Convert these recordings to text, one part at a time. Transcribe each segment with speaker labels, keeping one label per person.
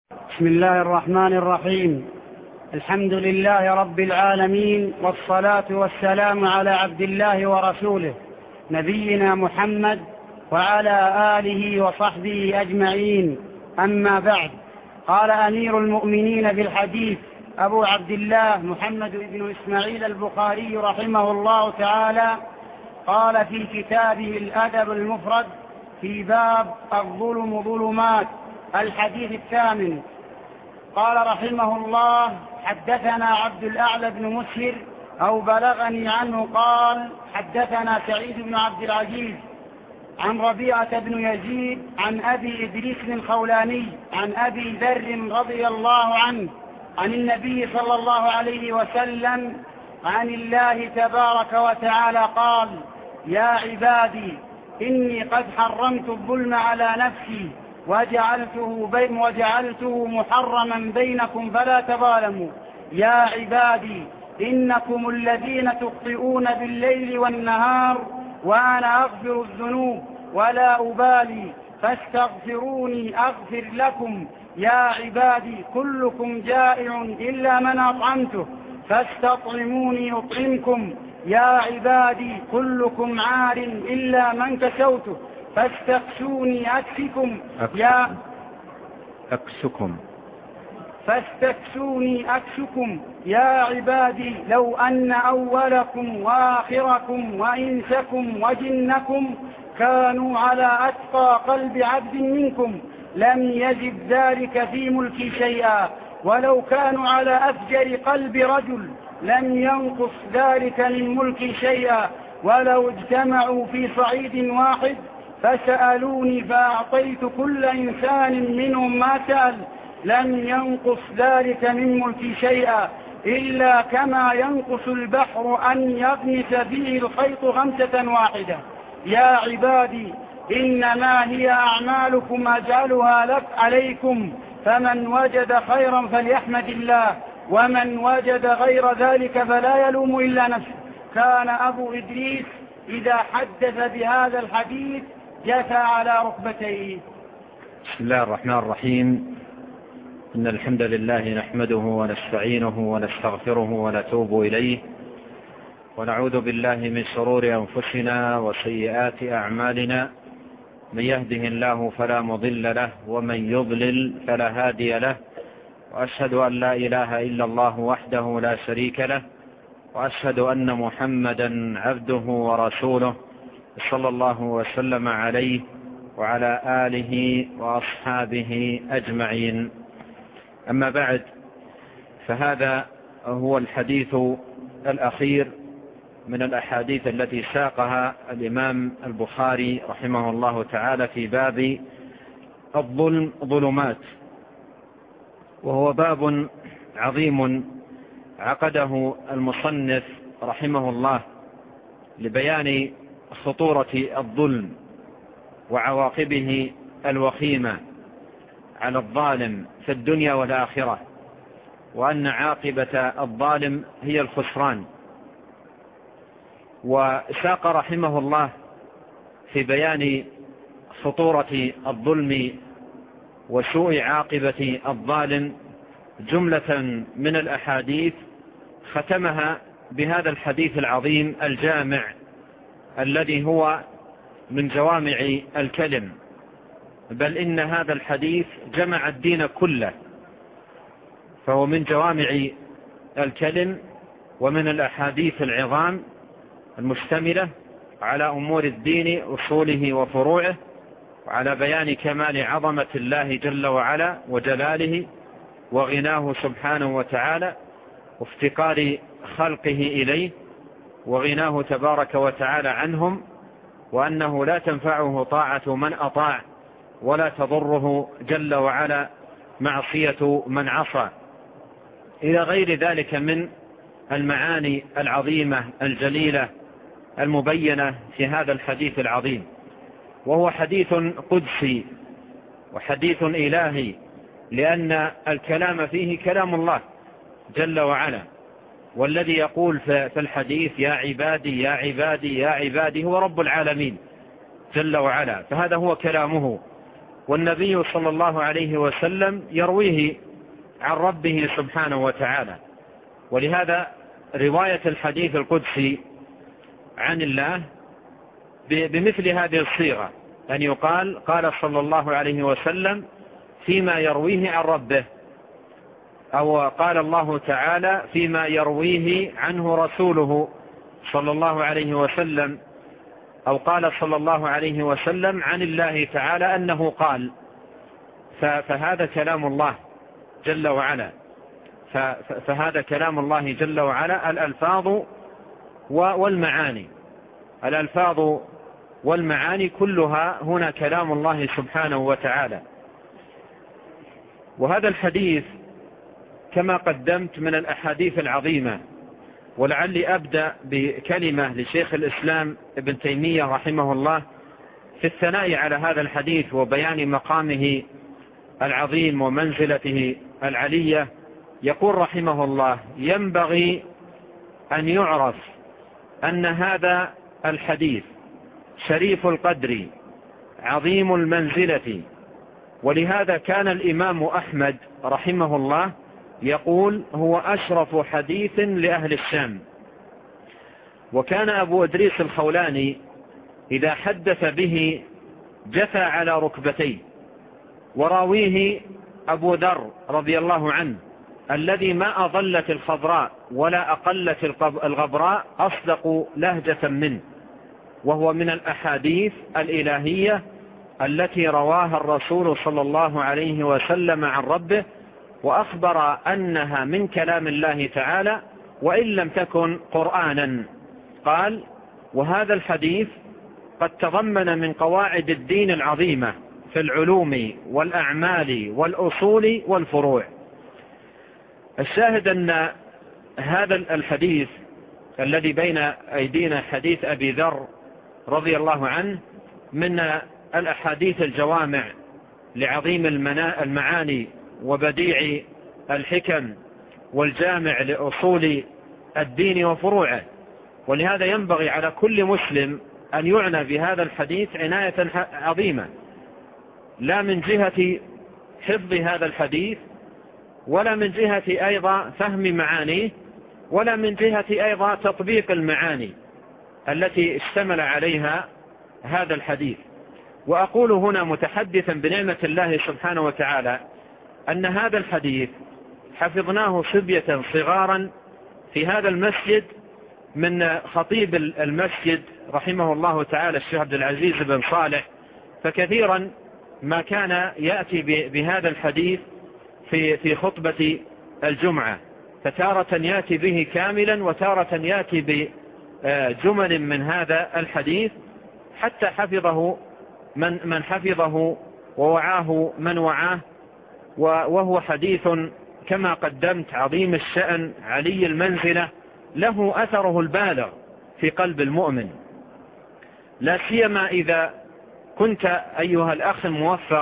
Speaker 1: بسم الله الرحمن الرحيم. الحمد لله رب العالمين، والصلاة والسلام على عبد الله ورسوله نبينا محمد وعلى آله وصحبه أجمعين. أما بعد، قال أمير المؤمنين في الحديث أبو عبد الله محمد بن إسماعيل البخاري رحمه الله تعالى، قال في كتابه الأدب المفرد في باب الظلم ظلمات الحديث الثامن، قال رحمه الله: حدثنا عبد الأعلى بن مسهر أو بلغني عنه قال: حدثنا سعيد بن عبد العزيز عن ربيعة بن يزيد عن أبي إدريس الخولاني عن أبي ذر رضي الله عنه عن النبي صلى الله عليه وسلم عن الله تبارك وتعالى قال: يا عبادي إني قد حرمت الظلم على نفسي وجعلته محرما بينكم فلا تظالموا. يا عبادي إنكم الذين تخطئون بالليل والنهار وأنا أغفر الذنوب ولا أبالي فاستغفروني أغفر لكم. يا عبادي كلكم جائع إلا من أطعمته فاستطعموني أطعمكم. يا عبادي كلكم عار إلا من كسوته فاستكسوني أكسكم. يا عبادي لو أن أولكم وآخركم وإنسكم وجنكم كانوا على أتقى قلب عبد منكم لم يزد ذلك في ملكي شيئا، ولو كانوا على أفجر قلب رجل لم ينقص ذلك من ملكي شيئا، ولو اجتمعوا في صعيد واحد فسألوني فأعطيت كل إنسان منهم ما سأل لم ينقص ذلك من ملكي شيئا، إلا كما ينقص البحر أن يغمس فيه الخيط غمسة واحدة. يا عبادي إنما هي أعمالكم أجعلها لك عليكم، فمن وجد خيرا فليحمد الله، ومن وجد غير ذلك فلا يلوم إلا نفسه. كان أبو إدريس إذا حدث بهذا الحديث جثى على ركبتيه.
Speaker 2: بسم الله الرحمن الرحيم. إن الحمد لله نحمده ونستعينه ونستغفره ونتوب إليه، ونعوذ بالله من شرور أنفسنا وسيئات أعمالنا. من يهده الله فلا مضل له، ومن يضلل فلا هادي له، وأشهد أن لا إله إلا الله وحده لا شريك له، وأشهد أن محمدا عبده ورسوله صلى الله وسلم عليه وعلى آله وأصحابه أجمعين. أما بعد، فهذا هو الحديث الأخير من الأحاديث التي ساقها الإمام البخاري رحمه الله تعالى في باب الظلم ظلمات، وهو باب عظيم عقده المصنف رحمه الله لبيان خطورة الظلم وعواقبه الوخيمة على الظالم في الدنيا والآخرة، وأن عاقبة الظالم هي الخسران. وساق رحمه الله في بيان خطورة الظلم وسوء عاقبة الظالم جملة من الأحاديث، ختمها بهذا الحديث العظيم الجامع الذي هو من جوامع الكلم، بل إن هذا الحديث جمع الدين كله، فهو من جوامع الكلم ومن الأحاديث العظام المشتملة على أمور الدين أصوله وفروعه، وعلى بيان كمال عظمة الله جل وعلا وجلاله وغناه سبحانه وتعالى وافتقار خلقه إليه وغناه تبارك وتعالى عنهم، وأنه لا تنفعه طاعة من أطاع ولا تضره جل وعلا معصية من عصى، إلى غير ذلك من المعاني العظيمة الجليلة المبينة في هذا الحديث العظيم. وهو حديث قدسي وحديث إلهي، لأن الكلام فيه كلام الله جل وعلا، والذي يقول في الحديث يا عبادي يا عبادي يا عبادي هو رب العالمين جل وعلا، فهذا هو كلامه والنبي صلى الله عليه وسلم يرويه عن ربه سبحانه وتعالى. ولهذا رواية الحديث القدسي عن الله بمثل هذه الصيغة، أن يقال قال صلى الله عليه وسلم فيما يرويه عن ربه، أو قال الله تعالى فيما يرويه عنه رسوله صلى الله عليه وسلم، أو قال صلى الله عليه وسلم عن الله تعالى أنه قال. فهذا كلام الله جل وعلا، فهذا كلام الله جل وعلا، الألفاظ والمعاني، الألفاظ والمعاني كلها هنا كلام الله سبحانه وتعالى. وهذا الحديث كما قدمت من الأحاديث العظيمة، ولعلي أبدأ بكلمة لشيخ الإسلام ابن تيمية رحمه الله في الثناء على هذا الحديث وبيان مقامه العظيم ومنزلته العلية. يقول رحمه الله: ينبغي أن يعرف أن هذا الحديث شريف القدر عظيم المنزلة، ولهذا كان الإمام أحمد رحمه الله يقول هو أشرف حديث لأهل الشام. وكان أبو إدريس الخولاني إذا حدث به جثى على ركبتيه، وراويه أبو ذر رضي الله عنه الذي ما أضلت الخضراء ولا أقلت الغبراء أصدق لهجة منه، وهو من الأحاديث الإلهية التي رواها الرسول صلى الله عليه وسلم عن ربه، وأخبر أنها من كلام الله تعالى وإن لم تكن قرآنا. قال: وهذا الحديث قد تضمن من قواعد الدين العظيمة في العلوم والأعمال والأصول والفروع. الشاهد أن هذا الحديث الذي بين أيدينا حديث أبي ذر رضي الله عنه من الأحاديث الجوامع لعظيم المعاني وبديع الحكم والجامع لأصول الدين وفروعه. ولهذا ينبغي على كل مسلم أن يعنى بهذا الحديث عناية عظيمة، لا من جهة حفظ هذا الحديث، ولا من جهة أيضا فهم معانيه، ولا من جهة أيضا تطبيق المعاني التي اشتمل عليها هذا الحديث. وأقول هنا متحدثا بنعمة الله سبحانه وتعالى أن هذا الحديث حفظناه صبية صغارا في هذا المسجد من خطيب المسجد رحمه الله تعالى الشيخ عبد العزيز بن صالح، فكثيرا ما كان يأتي بهذا الحديث في خطبة الجمعة، فتارة يأتي به كاملا وتارة يأتي بجمل من هذا الحديث، حتى حفظه من حفظه ووعاه من وعاه. وهو حديث كما قدمت عظيم الشأن علي المنزلة، له أثره البالغ في قلب المؤمن، لا سيما إذا كنت أيها الأخ الموفق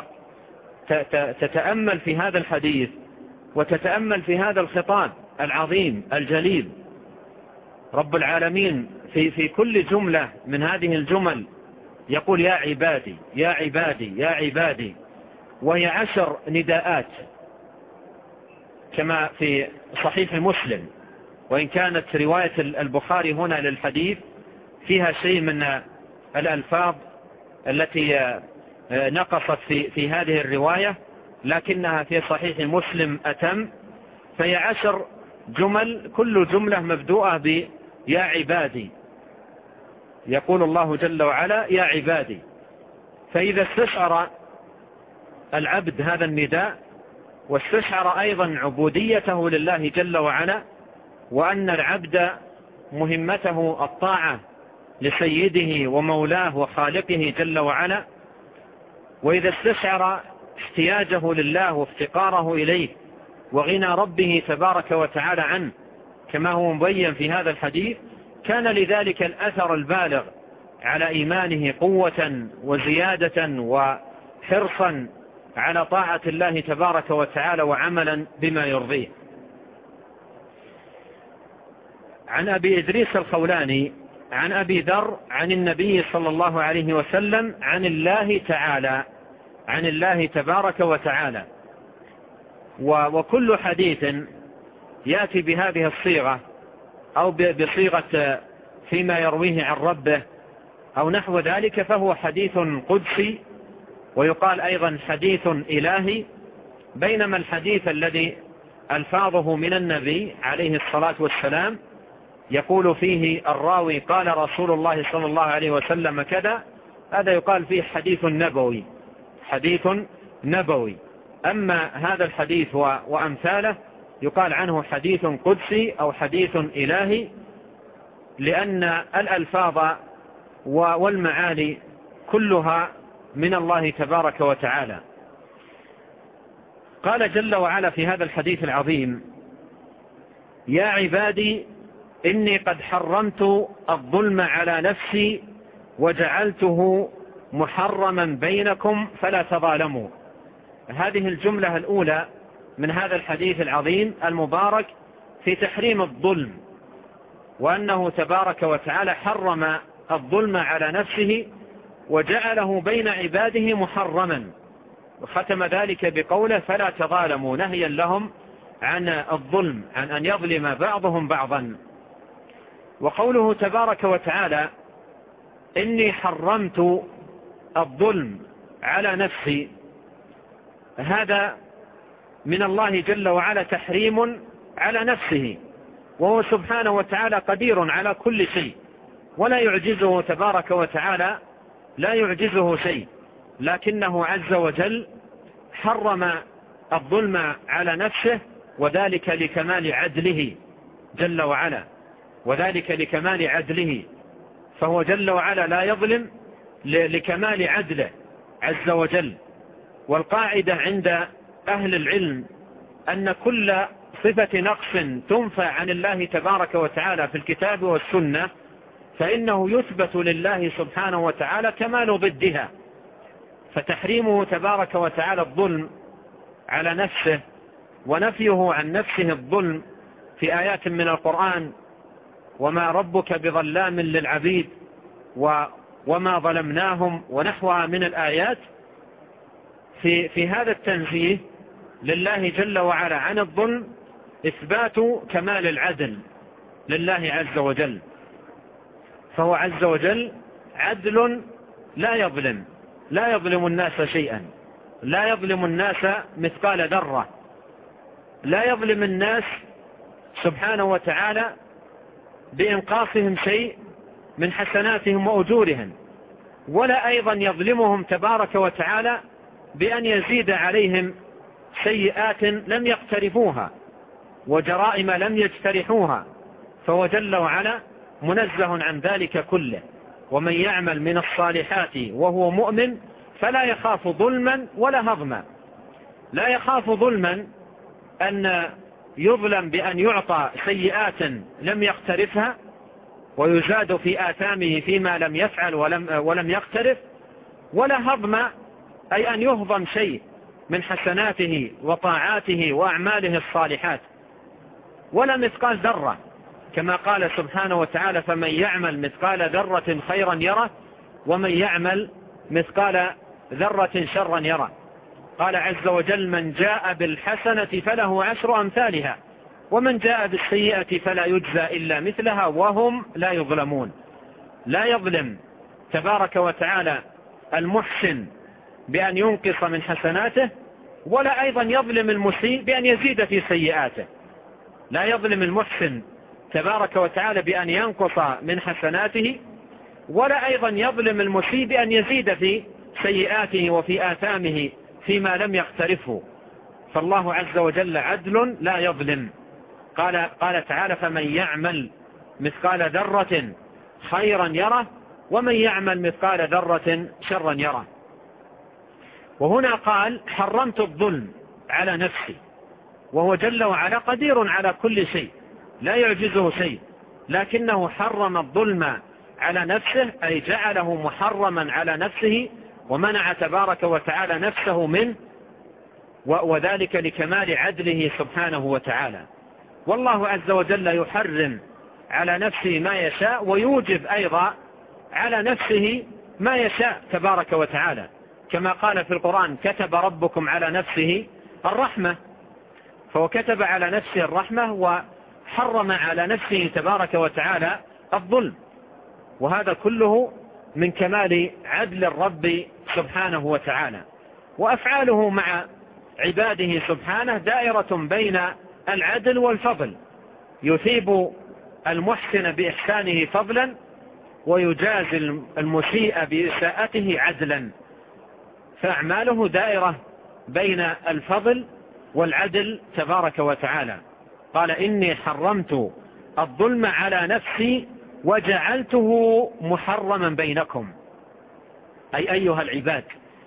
Speaker 2: تتأمل في هذا الحديث وتتأمل في هذا الخطاب العظيم الجليل. رب العالمين في كل جملة من هذه الجمل يقول: يا عبادي يا عبادي يا عبادي، وهي 10 نداءات كما في صحيح مسلم، وإن كانت رواية البخاري هنا للحديث فيها شيء من الألفاظ التي نقصت في هذه الرواية، لكنها في صحيح مسلم أتم، فهي 10 جمل، كل جملة مبدوءة بيا عبادي. يقول الله جل وعلا: يا عبادي. فإذا استشعر العبد هذا النداء، واستشعر أيضا عبوديته لله جل وعلا، وأن العبد مهمته الطاعة لسيده ومولاه وخالقه جل وعلا، وإذا استشعر احتياجه لله وافتقاره إليه وغنى ربه تبارك وتعالى عنه كما هو مبين في هذا الحديث، كان لذلك الأثر البالغ على إيمانه قوة وزيادة وحرصا على طاعة الله تبارك وتعالى وعملا بما يرضيه. عن أبي إدريس الخولاني عن أبي ذر عن النبي صلى الله عليه وسلم عن الله تعالى عن الله تبارك وتعالى. وكل حديث يأتي بهذه الصيغة أو بصيغة فيما يرويه عن ربه أو نحو ذلك فهو حديث قدسي، ويقال أيضا حديث إلهي. بينما الحديث الذي ألفاظه من النبي عليه الصلاة والسلام يقول فيه الراوي قال رسول الله صلى الله عليه وسلم كذا، هذا يقال فيه حديث نبوي، حديث نبوي. أما هذا الحديث وأمثاله يقال عنه حديث قدسي أو حديث إلهي، لأن الألفاظ والمعاني كلها من الله تبارك وتعالى. قال جل وعلا في هذا الحديث العظيم: يا عبادي إني قد حرمت الظلم على نفسي وجعلته محرما بينكم فلا تظالموا. هذه الجملة الأولى من هذا الحديث العظيم المبارك في تحريم الظلم، وأنه تبارك وتعالى حرم الظلم على نفسه وجعله بين عباده محرما، وختم ذلك بقوله فلا تظالموا، نهيا لهم عن الظلم، عن أن يظلم بعضهم بعضا. وقوله تبارك وتعالى إني حرمت الظلم على نفسي، هذا من الله جل وعلا تحريم على نفسه، وهو سبحانه وتعالى قدير على كل شيء ولا يعجزه تبارك وتعالى، لا يعجزه شيء، لكنه عز وجل حرم الظلم على نفسه، وذلك لكمال عدله جل وعلا، وذلك لكمال عدله، فهو جل وعلا لا يظلم لكمال عدله عز وجل. والقاعدة عند أهل العلم أن كل صفة نقص تنفى عن الله تبارك وتعالى في الكتاب والسنة فإنه يثبت لله سبحانه وتعالى كمال ضدها. فتحريمه تبارك وتعالى الظلم على نفسه ونفيه عن نفسه الظلم في آيات من القرآن: وما ربك بظلام للعبيد وما ظلمناهم ونحوها من الآيات، في هذا التنزيه لله جل وعلا عن الظلم إثبات كمال العدل لله عز وجل، فهو عز وجل عدل لا يظلم الناس شيئا، لا يظلم الناس مثقال ذرة، لا يظلم الناس سبحانه وتعالى بإنقاصهم شيء من حسناتهم وأجورهم، ولا أيضا يظلمهم تبارك وتعالى بأن يزيد عليهم سيئات لم يقترفوها وجرائم لم يجترحوها، فهو جل وعلا منزه عن ذلك كله. ومن يعمل من الصالحات وهو مؤمن فلا يخاف ظلما ولا هضما. لا يخاف ظلما أن يظلم بأن يعطى سيئات لم يقترفها ويزاد في آثامه فيما لم يفعل ولم يقترف، ولا هضما أي أن يهضم شيء من حسناته وطاعاته وأعماله الصالحات، ولا مثقال ذرة، كما قال سبحانه وتعالى: فمن يعمل مثقال ذرة خيرا يره ومن يعمل مثقال ذرة شرا يره. قال عز وجل: من جاء بالحسنة فله 10 أمثالها ومن جاء بالسيئة فلا يجزى إلا مثلها وهم لا يظلمون. لا يظلم تبارك وتعالى المحسن بأن ينقص من حسناته، ولا أيضا يظلم المسيء بأن يزيد في سيئاته. لا يظلم المحسن تبارك وتعالى بأن ينقص من حسناته، ولا أيضا يظلم المسيء بأن يزيد في سيئاته وفي آثامه فيما لم يقترفه. فالله عز وجل عدل لا يظلم. قال تعالى: فمن يعمل مثقال ذرة خيرا يره ومن يعمل مثقال ذرة شرا يره. وهنا قال: حرمت الظلم على نفسي، وهو جل وعلا قدير على كل شيء لا يعجزه شيء، لكنه حرم الظلم على نفسه، أي جعله محرما على نفسه ومنع تبارك وتعالى نفسه منه، وذلك لكمال عدله سبحانه وتعالى. والله عز وجل يحرم على نفسه ما يشاء ويوجب أيضا على نفسه ما يشاء تبارك وتعالى. كما قال في القرآن كتب ربكم على نفسه الرحمة، فهو كتب على نفسه الرحمة وحرم على نفسه تبارك وتعالى الظلم، وهذا كله من كمال عدل الرب سبحانه وتعالى. وأفعاله مع عباده سبحانه دائرة بين العدل والفضل، يثيب المحسن بإحسانه فضلا ويجازي المسيء بإساءته عدلا، فأعماله دائرة بين الفضل والعدل تبارك وتعالى. قال إني حرمت الظلم على نفسي وجعلته محرما بينكم، أي أيها العباد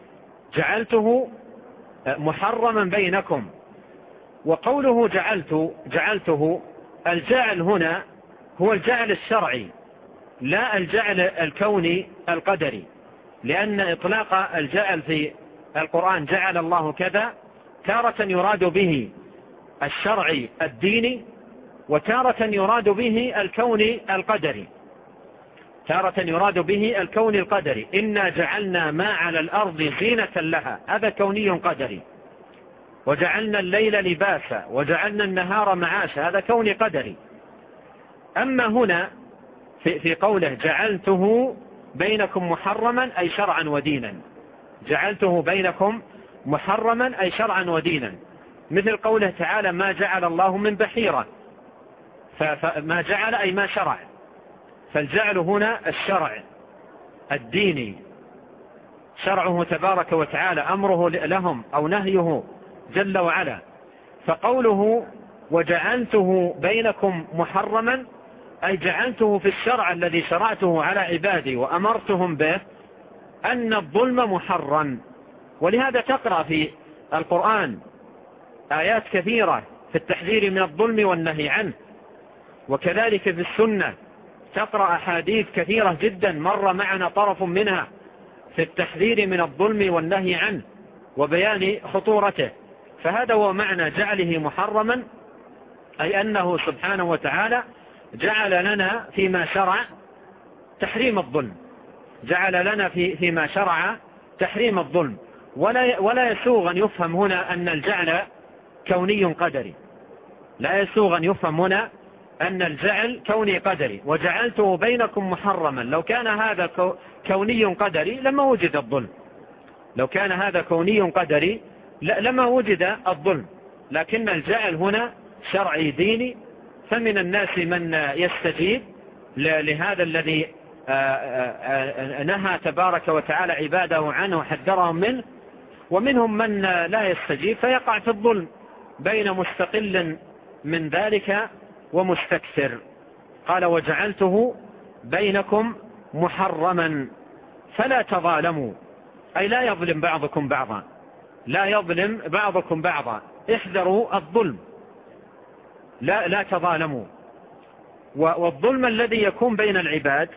Speaker 2: جعلته محرما بينكم. وقوله جعلته، الجعل هنا هو الجعل الشرعي لا الجعل الكوني القدري، لأن إطلاق الجعل في القرآن جعل الله كذا تارة يراد به الشرعي الديني، وتارة يراد به الكوني القدري. تارة يراد به الكوني القدري، إنا جعلنا ما على الأرض زينة لها، هذا كوني قدري. وجعلنا الليل لباسا وجعلنا النهار معاشا، هذا كوني قدري. أما هنا في قوله جعلته بينكم محرما أي شرعا ودينا، جعلته بينكم محرما أي شرعا ودينا، مثل قوله تعالى ما جعل الله من بحيرة، فما جعل أي ما شرع، فالجعل هنا الشرع الديني، شرعه تبارك وتعالى، أمره لهم أو نهيه جل وعلا. فقوله وجعلته بينكم محرما أي جعلته في الشرع الذي شرعته على عبادي وأمرتهم به أن الظلم محرم. ولهذا تقرأ في القرآن آيات كثيرة في التحذير من الظلم والنهي عنه، وكذلك في السنة تقرأ أحاديث كثيرة جدا مر معنا طرف منها في التحذير من الظلم والنهي عنه وبيان خطورته. فهذا هو معنى جعله محرما، أي أنه سبحانه وتعالى جعل لنا فيما شرع تحريم الظلم، جعل لنا فيما شرع تحريم الظلم. ولا يسوغ أن يفهم هنا أن الجعل كوني قدري، لا يسوغ أن يفهم هنا أن الجعل كوني قدري. وجعلته بينكم محرما، لو كان هذا كوني قدري لما وجد الظلم، لو كان هذا كوني قدري لما وجد الظلم، لكن الجعل هنا شرعي ديني. فمن الناس من يستجيب لهذا الذي نهى تبارك وتعالى عباده عنه وحذرهم منه، ومنهم من لا يستجيب فيقع في الظلم بين مستقل من ذلك ومستكثر. قال وجعلته بينكم محرما فلا تظالموا، أي لا يظلم بعضكم بعضا، لا يظلم بعضكم بعضا، احذروا الظلم، لا تظالموا. والظلم الذي يكون بين العباد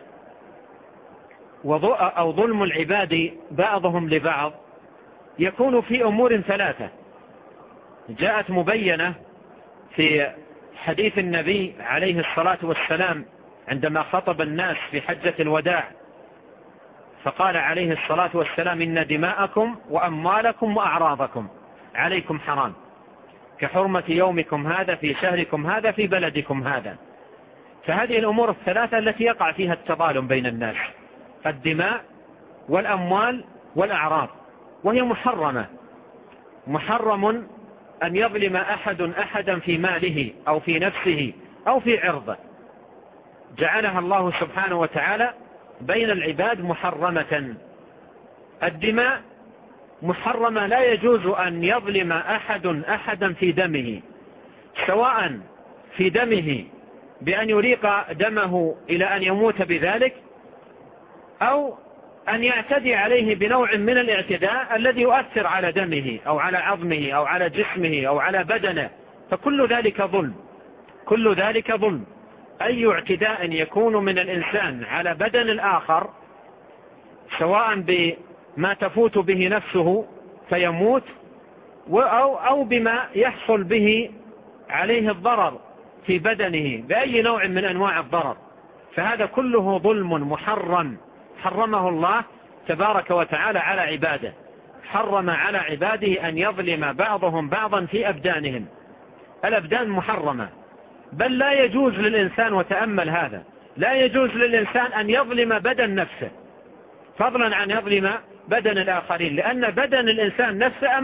Speaker 2: أو ظلم العباد بعضهم لبعض يكون في أمور ثلاثة جاءت مبينة في حديث النبي عليه الصلاة والسلام عندما خطب الناس في حجة الوداع، فقال عليه الصلاة والسلام إن دماءكم وأموالكم وأعراضكم عليكم حرام كحرمة يومكم هذا في شهركم هذا في بلدكم هذا. فهذه الأمور الثلاثة التي يقع فيها التظالم بين الناس، الدماء والأموال والأعراض، وهي محرمة. محرم أن يظلم أحدا في ماله أو في نفسه أو في عرضه، جعلها الله سبحانه وتعالى بين العباد محرمة. الدماء محرمة، لا يجوز أن يظلم أحدا في دمه، سواء في دمه بأن يريق دمه إلى أن يموت بذلك، أو أن يعتدي عليه بنوع من الاعتداء الذي يؤثر على دمه أو على عظمه أو على جسمه أو على بدنه، فكل ذلك ظلم، كل ذلك ظلم. أي اعتداء يكون من الإنسان على بدن الآخر سواء بما تفوت به نفسه فيموت أو بما يحصل به عليه الضرر في بدنه بأي نوع من أنواع الضرر، فهذا كله ظلم محرم حرمه الله تبارك وتعالى على عباده. حرم على عباده أن يظلم بعضهم بعضا في أبدانهم. الأبدان محرمة، بل لا يجوز للإنسان، وتأمل هذا، لا يجوز للإنسان أن يظلم بدن نفسه فضلا عن يظلم بدن الآخرين، لأن بدن الإنسان نفسه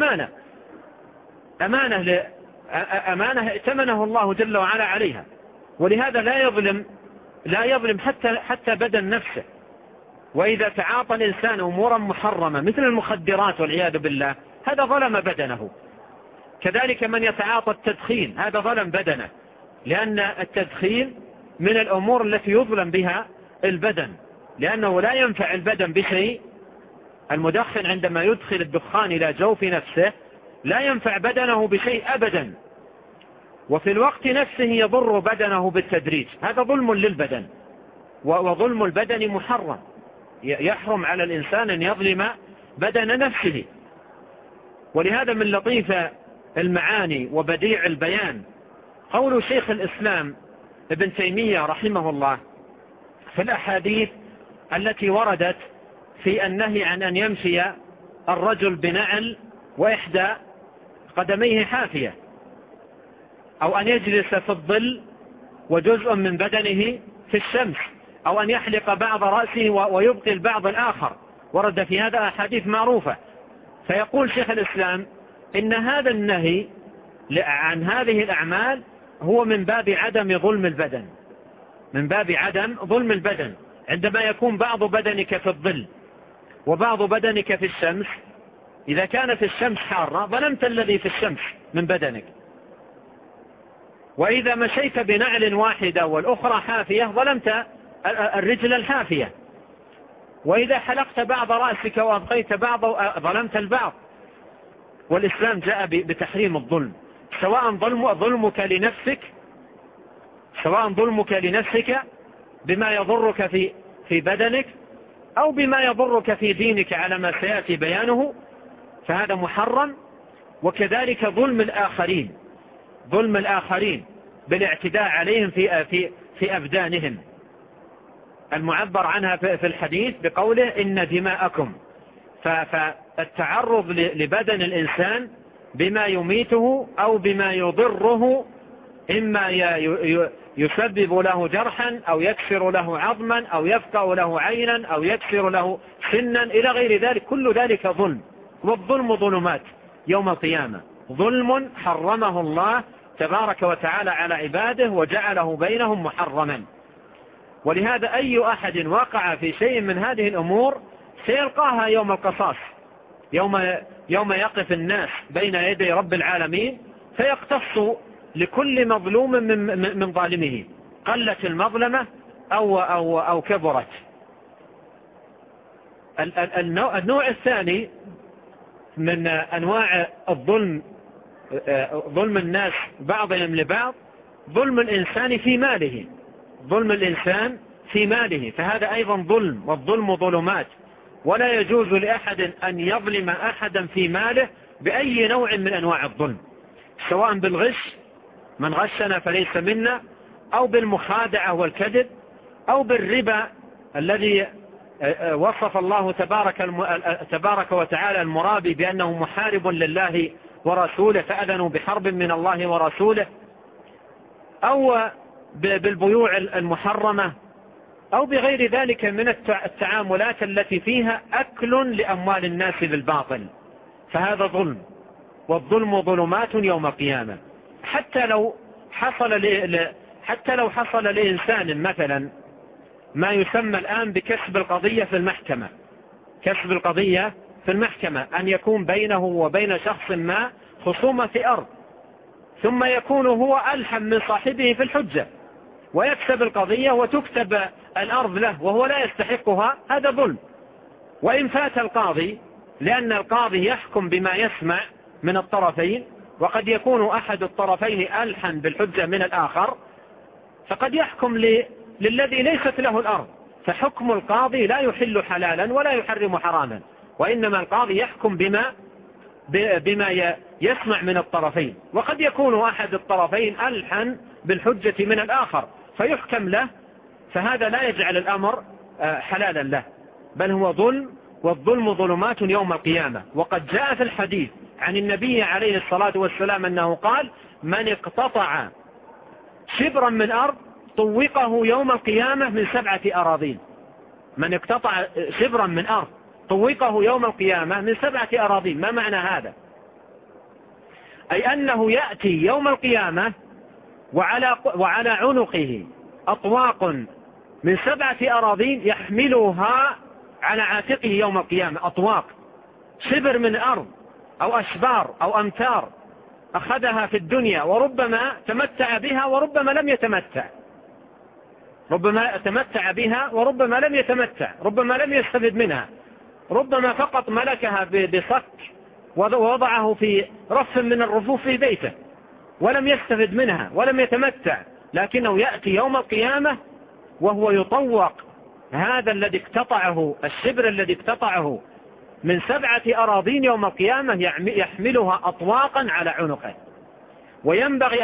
Speaker 2: أمانة ائتمنه الله جل وعلا عليها، ولهذا لا يظلم حتى بدن نفسه. وإذا تعاطى الإنسان أمورا محرمة مثل المخدرات والعياذ بالله هذا ظلم بدنه. كذلك من يتعاطى التدخين هذا ظلم بدنه، لأن التدخين من الأمور التي يظلم بها البدن، لأنه لا ينفع البدن بشيء. المدخن عندما يدخل الدخان إلى جوف نفسه لا ينفع بدنه بشيء أبدا، وفي الوقت نفسه يضر بدنه بالتدريج. هذا ظلم للبدن، وظلم البدن محرم. يحرم على الإنسان أن يظلم بدن نفسه. ولهذا من لطيف المعاني وبديع البيان قول شيخ الإسلام ابن تيمية رحمه الله في الأحاديث التي وردت في النهي عن أن يمشي الرجل بنعل وإحدى قدميه حافية، أو أن يجلس في الظل وجزء من بدنه في الشمس، أو أن يحلق بعض رأسه ويبقي البعض الآخر. ورد في هذا أحاديث معروفة. فيقول شيخ الإسلام إن هذا النهي عن هذه الأعمال هو من باب عدم ظلم البدن، من باب عدم ظلم البدن. عندما يكون بعض بدنك في الظل وبعض بدنك في الشمس، إذا كانت الشمس حارة ظلمت الذي في الشمس من بدنك، وإذا مشيت بنعل واحدة والأخرى حافية ظلمت الرجل الحافية، وإذا حلقت بعض رأسك وأبقيت بعض ظلمت البعض. والإسلام جاء بتحريم الظلم، سواء ظلمك لنفسك بما يضرك في بدنك، أو بما يضرك في دينك على ما سيأتي بيانه، فهذا محرم. وكذلك ظلم الآخرين بالاعتداء عليهم في أبدانهم، المعبر عنها في الحديث بقوله إن دماءكم. فالتعرض لبدن الإنسان بما يميته أو بما يضره، إما يسبب له جرحا أو يكسر له عظما أو يفقع له عينا أو يكسر له سنا إلى غير ذلك، كل ذلك ظلم. والظلم ظلمات يوم القيامة، ظلم حرمه الله تبارك وتعالى على عباده وجعله بينهم محرما. ولهذا أي أحد وقع في شيء من هذه الأمور سيلقاها يوم القصاص، يوم يقف الناس بين يدي رب العالمين فيقتص لكل مظلوم من ظالمه، قلت المظلمة أو كبرت. النوع الثاني من أنواع الظلم، ظلم الناس بعضهم لبعض، ظلم الإنسان في ماله، فهذا أيضا ظلم، والظلم ظلمات، ولا يجوز لأحد أن يظلم أحدا في ماله بأي نوع من أنواع الظلم، سواء بالغش، من غشنا فليس منا، أو بالمخادعة والكذب، أو بالربا الذي وصف الله تبارك وتعالى المرابي بأنه محارب لله ورسوله فأذنوا بحرب من الله ورسوله، أو بالبيوع المحرمة، أو بغير ذلك من التعاملات التي فيها أكل لأموال الناس بالباطل، فهذا ظلم، والظلم ظلمات يوم القيامة. حتى لو حصل لإنسان مثلا ما يسمى الآن بكسب القضية في المحكمة، كسب القضية في المحكمة، أن يكون بينه وبين شخص ما خصومة في أرض، ثم يكون هو ألحم من صاحبه في الحجة ويكسب القضية وتكتب الأرض له وهو لا يستحقها، هذا ظلم. وإن فات القاضي، لأن القاضي يحكم بما يسمع من الطرفين، وقد يكون أحد الطرفين ألحن بالحجة من الآخر، فقد يحكم للذي ليست له الأرض، فحكم القاضي لا يحل حلالا ولا يحرم حراما، وإنما القاضي يحكم بما يسمع من الطرفين، وقد يكون أحد الطرفين ألحن بالحجة من الآخر فيحكم له، فهذا لا يجعل الأمر حلالا له، بل هو ظلم والظلم ظلمات يوم القيامة. وقد جاء في الحديث عن النبي عليه الصلاة والسلام أنه قال: من اقتطع شبرا من أرض طوقه يوم القيامة من 7 أراضين. من اقتطع شبرا من أرض طوقه يوم القيامة من 7 أراضين. ما معنى هذا؟ أي أنه يأتي يوم القيامة وعلى عنقه أطواق من 7 أراضين يحملها على عاتقه يوم القيامة. أطواق شبر من أرض أو أشبار أو أمتار أخذها في الدنيا، وربما تمتع بها وربما لم يتمتع، ربما تمتع بها وربما لم يتمتع، ربما لم يستفد منها، ربما فقط ملكها بصك ووضعه في رف من الرفوف في بيته ولم يستفد منها ولم يتمتع، لكنه يأتي يوم القيامة وهو يطوق هذا الذي اقتطعه، الشبر الذي اقتطعه من 7 أراضين يوم القيامة، يحملها أطواقا على عنقه. وينبغي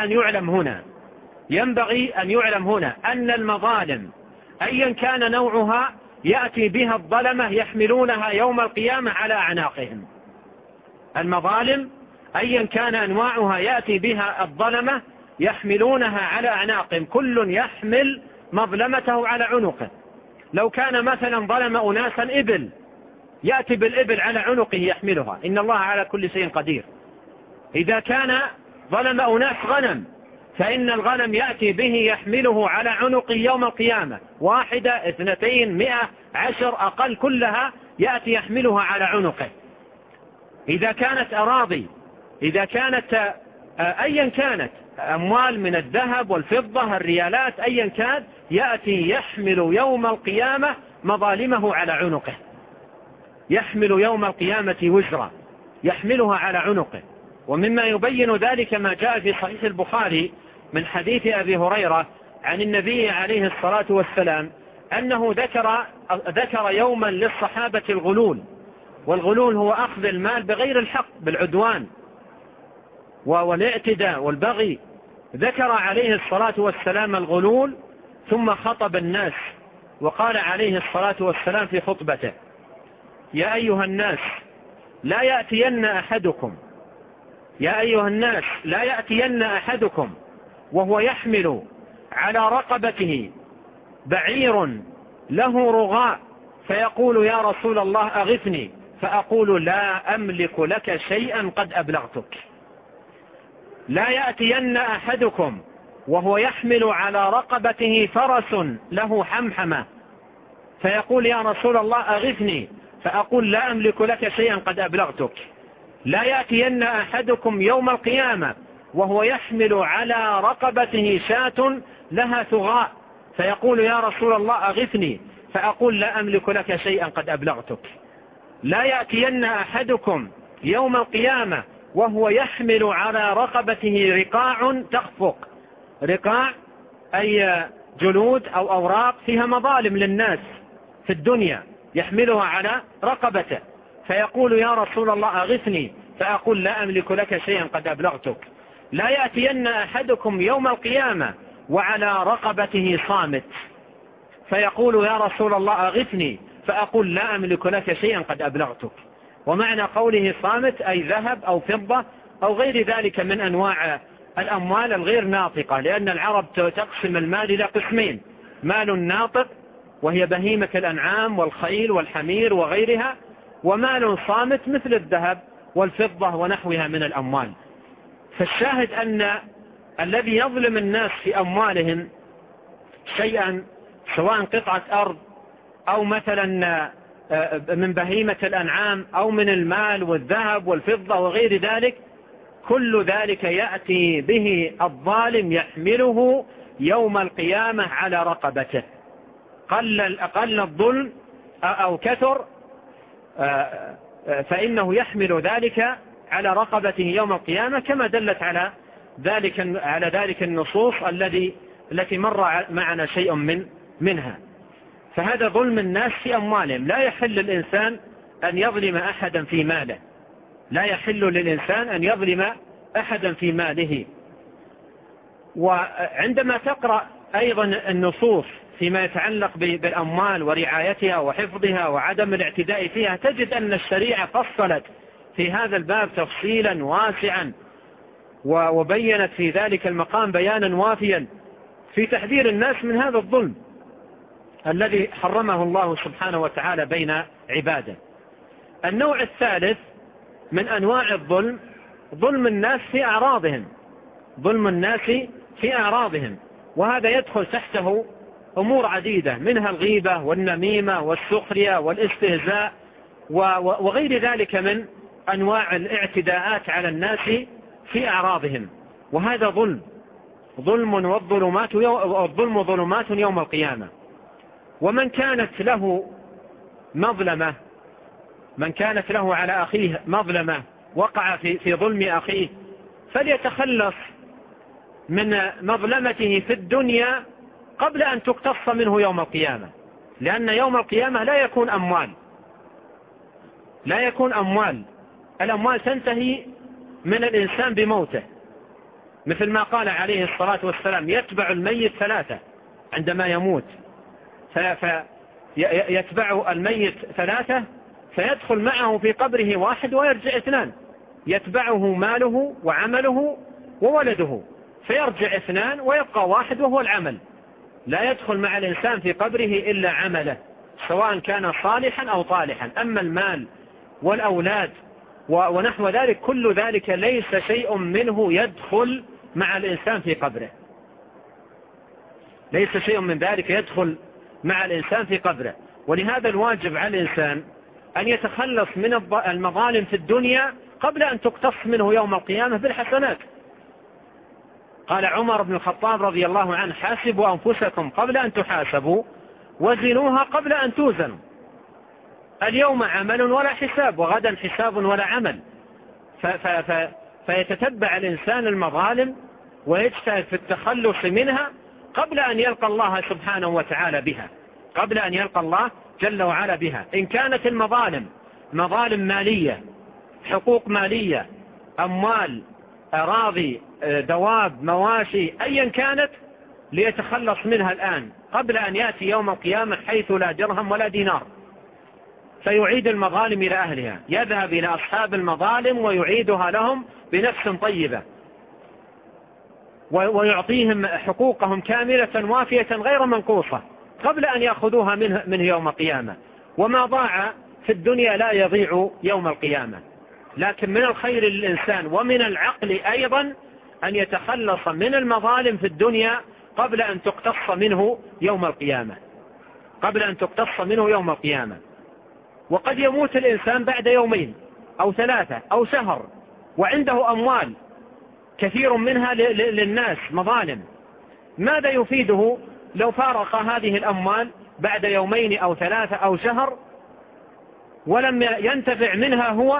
Speaker 2: أن يعلم هنا أن المظالم أيا كان نوعها يأتي بها الظلمة يحملونها يوم القيامة على أعناقهم. المظالم أيا كان أنواعها يأتي بها الظلمة يحملونها على أعناقهم، كل يحمل مظلمته على عنقه. لو كان مثلا ظلم أناسا إبل، يأتي بالإبل على عنقه يحملها، إن الله على كل شيء قدير. إذا كان ظلم أناس غنم، فإن الغنم يأتي به يحمله على عنقه يوم القيامة، 1 2 100 10 أقل كلها يأتي يحملها على عنقه. إذا كانت أراضي، إذا كانت أيا كانت أموال من الذهب والفضة الريالات أيا كان، يأتي يحمل يوم القيامة مظالمه على عنقه، يحمل يوم القيامة وزرا يحملها على عنقه. ومما يبين ذلك ما جاء في صحيح البخاري من حديث أبي هريرة عن النبي عليه الصلاة والسلام أنه ذكر يوما للصحابة الغلول، والغلول هو أخذ المال بغير الحق بالعدوان والاعتداء والبغي. ذكر عليه الصلاة والسلام الغلول ثم خطب الناس وقال عليه الصلاة والسلام في خطبته: يا أيها الناس لا يأتين أحدكم وهو يحمل على رقبته بعير له رغاء فيقول: يا رسول الله أغثني، فأقول: لا أملك لك شيئا قد أبلغتك. لا يأتين أحدكم وهو يحمل على رقبته فرس له حمحمة فيقول: يا رسول الله أغثني، فأقول: لا أملك لك شيئا قد أبلغتك. لا يأتين أحدكم يوم القيامة وهو يحمل على رقبته شاة لها ثغاء فيقول: يا رسول الله أغثني، فأقول: لا أملك لك شيئا قد أبلغتك. لا يأتين أحدكم يوم القيامة وهو يحمل على رقبته رقاع تخفق. رقاع أي جلود أو أوراق فيها مظالم للناس في الدنيا، يحملها على رقبته فيقول: يا رسول الله أغثني، فأقول: لا أملك لك شيئا قد أبلغتك. لا يأتين أحدكم يوم القيامة وعلى رقبته صامت فيقول: يا رسول الله أغثني، فأقول: لا أملك لك شيئا قد أبلغتك. ومعنى قوله صامت أي ذهب أو فضة أو غير ذلك من أنواع الأموال الغير ناطقة، لأن العرب تقسم المال إلى قسمين: مال ناطق وهي بهيمة الأنعام والخيل والحمير وغيرها، ومال صامت مثل الذهب والفضة ونحوها من الأموال. فالشاهد أن الذي يظلم الناس في أموالهم شيئا، سواء قطعة أرض أو مثلا من بهيمة الأنعام أو من المال والذهب والفضة وغير ذلك، كل ذلك يأتي به الظالم يحمله يوم القيامة على رقبته، قل الظلم أو كثر، فإنه يحمل ذلك على رقبته يوم القيامة، كما دلت على ذلك النصوص التي مر معنا شيء منها. فهذا ظلم الناس في أموالهم. لا يحل الإنسان أن يظلم أحدا في ماله، لا يحل للإنسان أن يظلم أحدا في ماله. وعندما تقرأ أيضا النصوص فيما يتعلق بالأموال ورعايتها وحفظها وعدم الاعتداء فيها، تجد أن الشريعة فصلت في هذا الباب تفصيلا واسعا، وبينت في ذلك المقام بيانا وافيا في تحذير الناس من هذا الظلم الذي حرمه الله سبحانه وتعالى بين عباده. النوع الثالث من أنواع الظلم ظلم الناس في أعراضهم، ظلم الناس في أعراضهم، وهذا يدخل تحته أمور عديدة، منها الغيبة والنميمة والسخرية والاستهزاء وغير ذلك من أنواع الاعتداءات على الناس في أعراضهم. وهذا ظلم والظلم ظلمات يوم القيامة. ومن كانت له مظلمة، من كانت له على أخيه مظلمة وقع في ظلم أخيه، فليتخلص من مظلمته في الدنيا قبل أن تقتص منه يوم القيامة، لأن يوم القيامة لا يكون أموال. الأموال تنتهي من الإنسان بموته، مثل ما قال عليه الصلاة والسلام: يتبع الميت ثلاثة عندما يموت، فيتبع الميت ثلاثة فيدخل معه في قبره واحد ويرجع اثنان، يتبعه ماله وعمله وولده، فيرجع اثنان ويبقى واحد وهو العمل. لا يدخل مع الإنسان في قبره إلا عمله، سواء كان صالحا أو طالحا. أما المال والأولاد ونحو ذلك، كل ذلك ليس شيء منه يدخل مع الإنسان في قبره، ليس شيء من ذلك يدخل مع الإنسان في قبره. ولهذا الواجب على الإنسان أن يتخلص من المظالم في الدنيا قبل أن تقتص منه يوم القيامة بالحسنات. قال عمر بن الخطاب رضي الله عنه: حاسبوا أنفسكم قبل أن تحاسبوا، وزنوها قبل أن توزنوا. اليوم عمل ولا حساب، وغدا حساب ولا عمل. فيتتبع الإنسان المظالم ويجتهد في التخلص منها قبل أن يلقى الله سبحانه وتعالى بها، قبل أن يلقى الله جل وعلا بها. إن كانت المظالم مظالم مالية، حقوق مالية، أموال، أراضي، دواب، مواشي، أيا كانت، ليتخلص منها الآن قبل أن يأتي يوم القيامة حيث لا درهم ولا دينار، فيعيد المظالم إلى أهلها، يذهب إلى أصحاب المظالم ويعيدها لهم بنفس طيبة، ويعطيهم حقوقهم كاملة وافية غير منقوصة قبل أن يأخذوها منه يوم القيامة. وما ضاع في الدنيا لا يضيع يوم القيامة. لكن من الخير للإنسان ومن العقل أيضا أن يتخلص من المظالم في الدنيا قبل أن تقتص منه يوم القيامة، قبل أن تقتص منه يوم القيامة. وقد يموت الإنسان بعد يومين أو ثلاثة أو شهر وعنده أموال كثير منها للناس مظالم. ماذا يفيده لو فارق هذه الأموال بعد يومين أو ثلاثة أو شهر ولم ينتفع منها هو،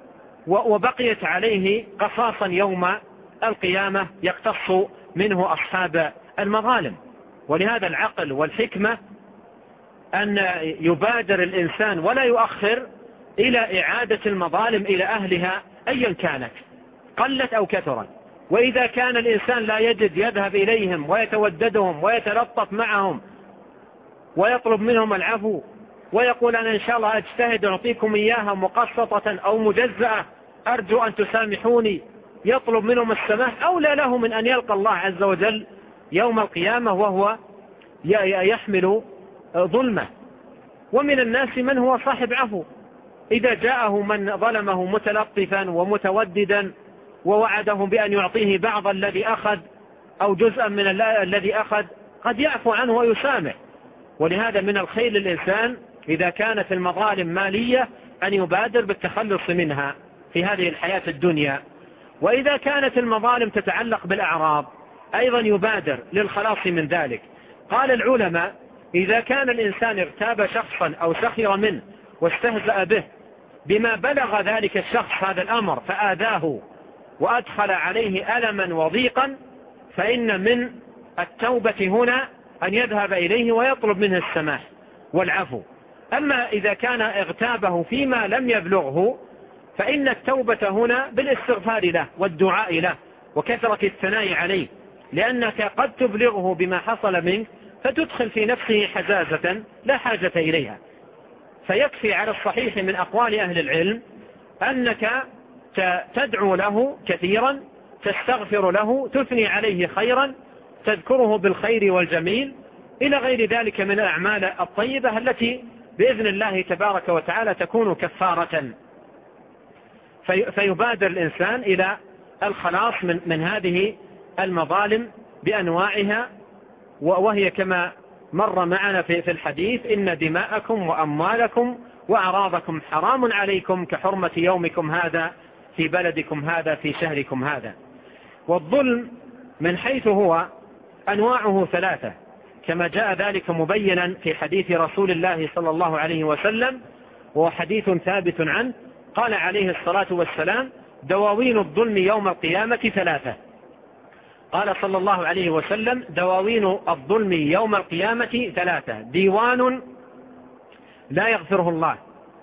Speaker 2: وبقيت عليه قصاصا يوم القيامة يقتص منه أصحاب المظالم؟ ولهذا العقل والحكمة أن يبادر الإنسان ولا يؤخر إلى إعادة المظالم إلى أهلها أيا كانت، قلت أو كثرت. وإذا كان الإنسان لا يجد يذهب إليهم ويتوددهم ويتلطف معهم ويطلب منهم العفو ويقول: أنا إن شاء الله أجتهد أعطيكم إياها مقسطة أو مجزأة، أرجو أن تسامحوني، يطلب منهم السماح، أولى له من أن يلقى الله عز وجل يوم القيامة وهو يحمل ظلمه. ومن الناس من هو صاحب عفو، إذا جاءه من ظلمه متلطفا ومتوددا ووعده بأن يعطيه بعض الذي أخذ أو جزءا من الذي أخذ، قد يعفو عنه ويسامح. ولهذا من الخير للإنسان إذا كانت المظالم مالية أن يبادر بالتخلص منها في هذه الحياة الدنيا. وإذا كانت المظالم تتعلق بالأعراض أيضا يبادر للخلاص من ذلك. قال العلماء: إذا كان الإنسان اغتاب شخصا أو سخر منه واستهزأ به بما بلغ ذلك الشخص هذا الأمر فآذاه وأدخل عليه ألما وضيقا، فإن من التوبة هنا أن يذهب إليه ويطلب منه السماح والعفو. أما إذا كان اغتابه فيما لم يبلغه فإن التوبة هنا بالاستغفار له والدعاء له وكثرة الثناء عليه، لأنك قد تبلغه بما حصل منك فتدخل في نفسه حزازة لا حاجة إليها. فيكفي على الصحيح من أقوال أهل العلم أنك تدعو له كثيرا، تستغفر له، تثني عليه خيرا، تذكره بالخير والجميل إلى غير ذلك من الأعمال الطيبة التي بإذن الله تبارك وتعالى تكون كفارة. فيبادر الإنسان إلى الخلاص من هذه المظالم بأنواعها، وهي كما مر معنا في الحديث: إن دماءكم وأموالكم وأعراضكم حرام عليكم كحرمة يومكم هذا في بلدكم هذا في شهركم هذا. والظلم من حيث هو أنواعه ثلاثة كما جاء ذلك مبينا في حديث رسول الله صلى الله عليه وسلم، وهو حديث ثابت عنه. قال عليه الصلاة والسلام: دواوين الظلم يوم القيامة ثلاثة. قال صلى الله عليه وسلم: دواوين الظلم يوم القيامة ثلاثة: ديوان لا يغفره الله،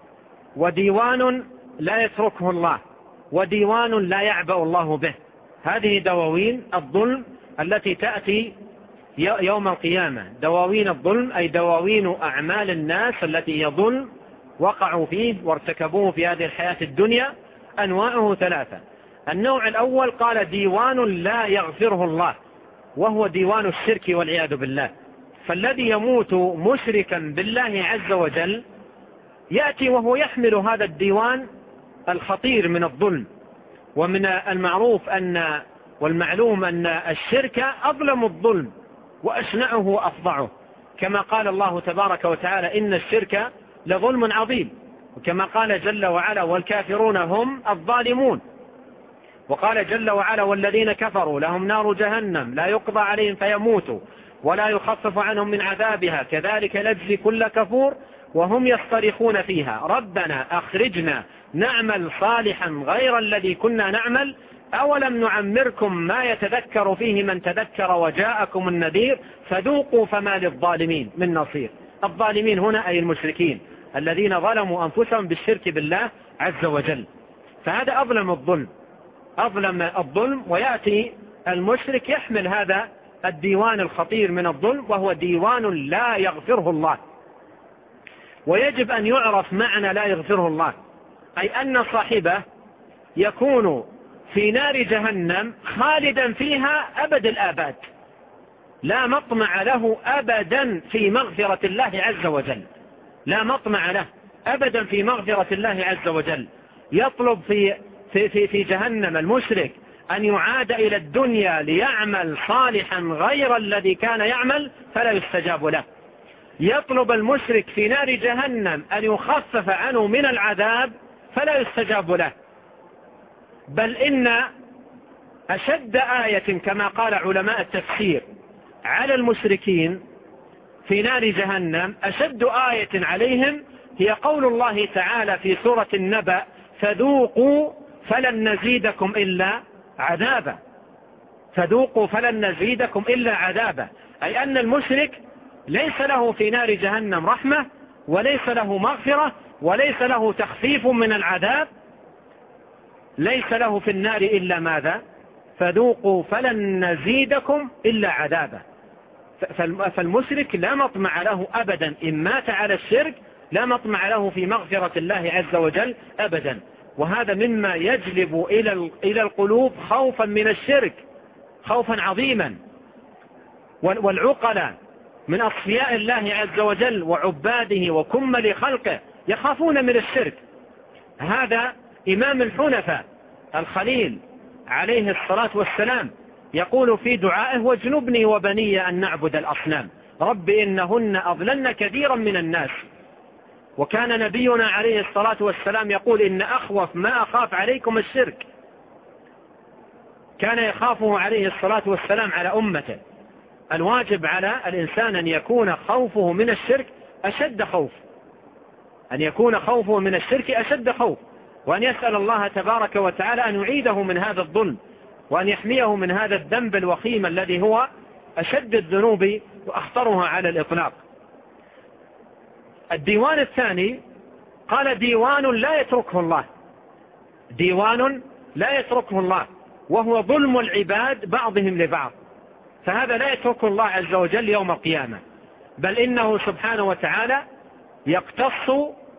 Speaker 2: وديوان لا يتركه الله، وديوان لا يعبأ الله به. هذه دواوين الظلم التي تأتي يوم القيامة. دواوين الظلم أي دواوين أعمال الناس التي يظلم وقعوا فيه وارتكبوه في هذه الحياة الدنيا. أنواعه ثلاثة. النوع الأول قال: ديوان لا يغفره الله، وهو ديوان الشرك والعياذ بالله. فالذي يموت مشركا بالله عز وجل يأتي وهو يحمل هذا الديوان الخطير من الظلم. ومن المعروف والمعلوم أن الشرك أظلم الظلم وأشنعه وأفظعه، كما قال الله تبارك وتعالى: إن الشرك لظلم عظيم. وكما قال جل وعلا: والكافرون هم الظالمون. وقال جل وعلا: والذين كفروا لهم نار جهنم لا يقضى عليهم فيموتوا ولا يخفف عنهم من عذابها كذلك نجزي كل كفور وهم يصطرخون فيها ربنا أخرجنا نعمل صالحا غير الذي كنا نعمل أولم نعمركم ما يتذكر فيه من تذكر وجاءكم النذير فذوقوا فما للظالمين من نصير. الظالمين هنا أي المشركين الذين ظلموا أنفسهم بالشرك بالله عز وجل. فهذا أظلم الظلم. ويأتي المشرك يحمل هذا الديوان الخطير من الظلم، وهو ديوان لا يغفره الله. ويجب أن يعرف معنى لا يغفره الله، أي أن صاحبه يكون في نار جهنم خالدا فيها أبد الآباد، لا مطمع له أبدا في مغفرة الله عز وجل، لا مطمع له أبدا في مغفرة الله عز وجل. يطلب في جهنم المشرك أن يعاد إلى الدنيا ليعمل صالحا غير الذي كان يعمل فلا يستجاب له. يطلب المشرك في نار جهنم أن يخفف عنه من العذاب فلا يستجاب له. بل إن أشد آية كما قال علماء التفسير على المشركين في نار جهنم، أشد آية عليهم هي قول الله تعالى في سورة النبأ: فذوقوا فلن نزيدكم إلا عذابا. فذوقوا فلن نزيدكم إلا عذابا، أي أن المشرك ليس له في نار جهنم رحمة، وليس له مغفرة، وليس له تخفيف من العذاب، ليس له في النار إلا ماذا؟ فذوقوا فلن نزيدكم إلا عذابا. فالمشرك لا مطمع له أبدا، إن مات على الشرك لا مطمع له في مغفرة الله عز وجل أبدا. وهذا مما يجلب إلى القلوب خوفا من الشرك، خوفا عظيما. والعقلاء من أصفياء الله عز وجل وعباده وكمل خلقه يخافون من الشرك. هذا إمام الحنفاء الخليل عليه الصلاة والسلام يقول في دعائه: واجنبني وبني أن نعبد الأصنام رب إنهن أضللن كثيرا من الناس. وكان نبينا عليه الصلاة والسلام يقول: إن أخوف ما أخاف عليكم الشرك. كان يخافه عليه الصلاة والسلام على أمته. الواجب على الإنسان أن يكون خوفه من الشرك أشد خوف، أن يكون خوفه من الشرك أشد خوف، وأن يسأل الله تبارك وتعالى أن يعيده من هذا الظلم، وأن يحميه من هذا الذنب الوخيم الذي هو أشد الذنوب وأخطرها على الإطلاق. الديوان الثاني قال: ديوان لا يتركه الله. ديوان لا يتركه الله، وهو ظلم العباد بعضهم لبعض. فهذا لا يتركه الله عز وجل يوم القيامة، بل إنه سبحانه وتعالى يقتص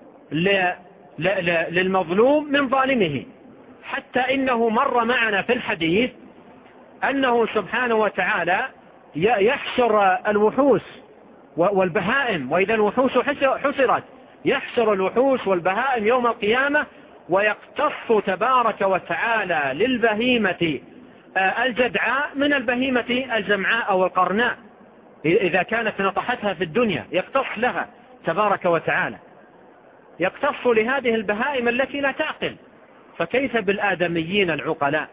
Speaker 2: للمظلوم من ظالمه، حتى إنه مر معنا في الحديث أنه سبحانه وتعالى يحشر الوحوش والبهائم، وإذا الوحوش حشرت يحشر الوحوش والبهائم يوم القيامة، ويقتص تبارك وتعالى للبهيمة الجدعاء من البهيمة الجمعاء أو القرناء إذا كانت نطحتها في الدنيا، يقتص لها تبارك وتعالى، يقتص لهذه البهائم التي لا تعقل، فكيف بالآدميين العقلاء؟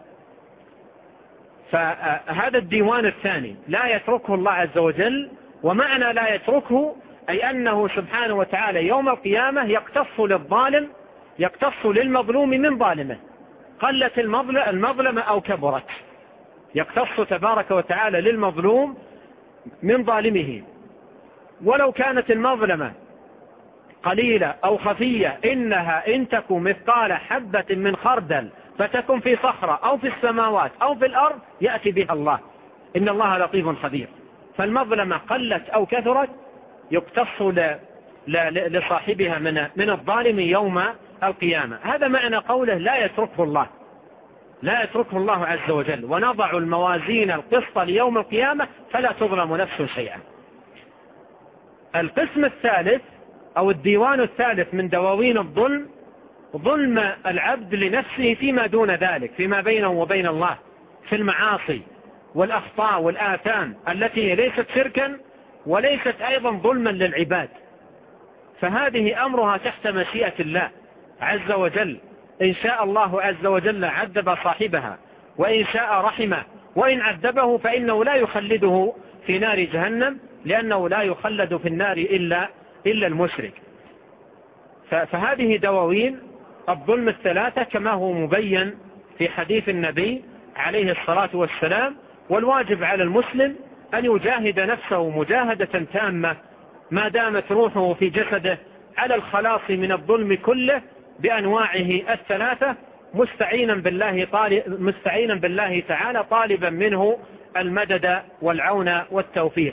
Speaker 2: فهذا الديوان الثاني لا يتركه الله عز وجل، ومعنى لا يتركه أي أنه سبحانه وتعالى يوم القيامة يقتص للظالم، يقتص للمظلوم من ظالمه، قلت المظلمة أو كبرت، يقتص تبارك وتعالى للمظلوم من ظالمه، ولو كانت المظلمة قليلة أو خفية إنها إن تكن مثقال حبة من خردل فتكن في صخرة أو في السماوات أو في الأرض يأتي بها الله، إن الله لطيف خبير. فالمظلمة قلت أو كثرت يقتص لصاحبها من الظالم يوم القيامة. هذا معنى قوله لا يتركه الله، لا يتركه الله عز وجل، ونضع الموازين القسط ليوم القيامة فلا تظلم نفس شيئا. القسم الثالث أو الديوان الثالث من دواوين الظلم، ظلم العبد لنفسه فيما دون ذلك، فيما بينه وبين الله في المعاصي والأخطاء والآثام التي ليست شركا وليست أيضا ظلما للعباد، فهذه أمرها تحت مشيئة الله عز وجل. إن شاء الله عز وجل عذب صاحبها، وإن شاء رحمه، وإن عذبه فإنه لا يخلده في نار جهنم، لأنه لا يخلد في النار إلا المشرك. فهذه دواوين الظلم الثلاثة كما هو مبين في حديث النبي عليه الصلاة والسلام. والواجب على المسلم أن يجاهد نفسه مجاهدة تامة ما دامت روحه في جسده على الخلاص من الظلم كله بأنواعه الثلاثة، مستعينا بالله تعالى طالبا منه المدد والعون والتوفيق.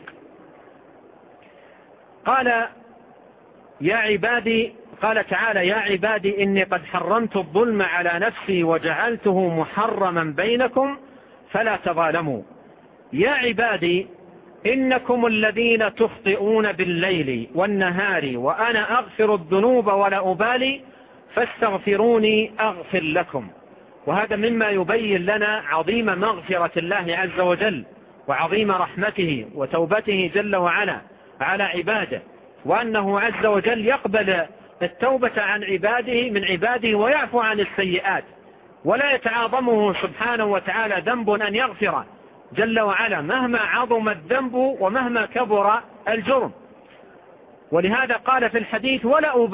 Speaker 2: قال تعالى: يا عبادي إني قد حرمت الظلم على نفسي وجعلته محرما بينكم فلا تظالموا. يا عبادي إنكم الذين تخطئون بالليل والنهار وأنا أغفر الذنوب ولا أبالي فاستغفروني أغفر لكم. وهذا مما يبين لنا عظيم مغفرة الله عز وجل وعظيم رحمته وتوبته جل وعلا على عباده، وأنه عز وجل يقبل التوبة عن عباده من عباده ويعفو عن السيئات، ولا يتعاظمه سبحانه وتعالى ذنب أن يغفر جل وعلا مهما عظم الذنب ومهما كبر الجرم. ولهذا قال في الحديث: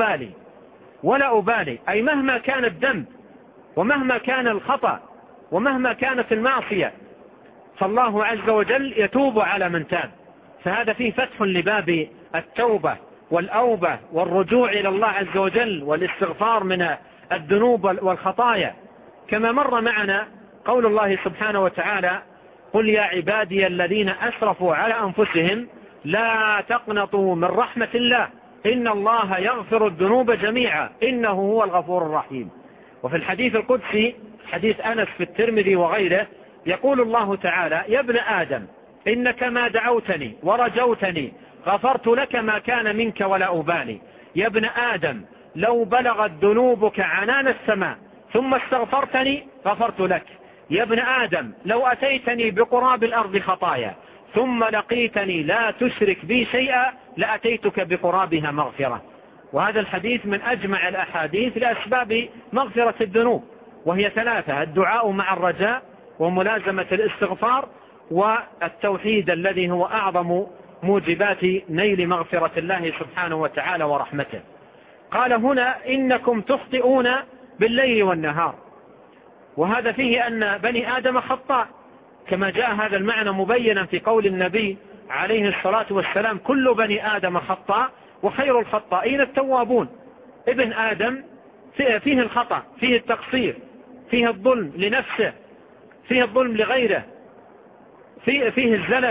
Speaker 2: ولا أبالي، أي مهما كان الذنب ومهما كان الخطأ ومهما كانت المعصية فالله عز وجل يتوب على من تاب. فهذا فيه فتح لباب التوبة والأوبة والرجوع إلى الله عز وجل والاستغفار من الذنوب والخطايا، كما مر معنا قول الله سبحانه وتعالى: قل يا عبادي الذين أسرفوا على أنفسهم لا تقنطوا من رحمة الله إن الله يغفر الذنوب جميعا إنه هو الغفور الرحيم. وفي الحديث القدسي حديث أنس في الترمذي وغيره يقول الله تعالى: يا ابن آدم إنك ما دعوتني ورجوتني غفرت لك ما كان منك ولا أبالي. يا ابن آدم لو بلغت ذنوبك عنان السماء ثم استغفرتني غفرت لك. يا ابن آدم لو أتيتني بقراب الأرض خطايا ثم لقيتني لا تشرك بي شيئا لأتيتك بقرابها مغفرة. وهذا الحديث من أجمع الأحاديث لأسباب مغفرة الذنوب، وهي ثلاثة: الدعاء مع الرجاء، وملازمة الاستغفار، والتوحيد الذي هو أعظم موجبات نيل مغفرة الله سبحانه وتعالى ورحمته. قال هنا: إنكم تخطئون بالليل والنهار، وهذا فيه أن بني آدم خطاء، كما جاء هذا المعنى مبينا في قول النبي عليه الصلاة والسلام: كل بني آدم خطاء وخير الخطائين التوابون. ابن آدم فيه الخطأ، فيه التقصير، فيه الظلم لنفسه، فيه الظلم لغيره، فيه الزلل،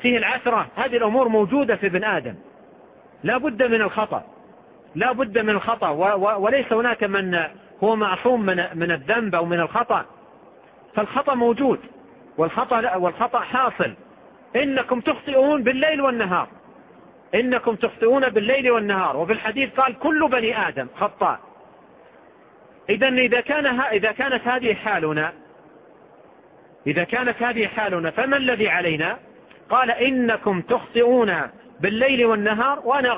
Speaker 2: فيه العثرة، هذه الأمور موجودة في ابن آدم، لا بد من الخطأ، لا بد من الخطأ، وليس هناك من هو معصوم من الذنب أو من الخطأ، فالخطأ موجود والخطأ حاصل. إنكم تخطئون بالليل والنهار، إنكم تخطئون بالليل والنهار، وفي الحديث قال كل بني آدم خطاء. إذا كانت هذه حالنا فما الذي علينا؟ قال إنكم تخطئون بالليل والنهار وأنا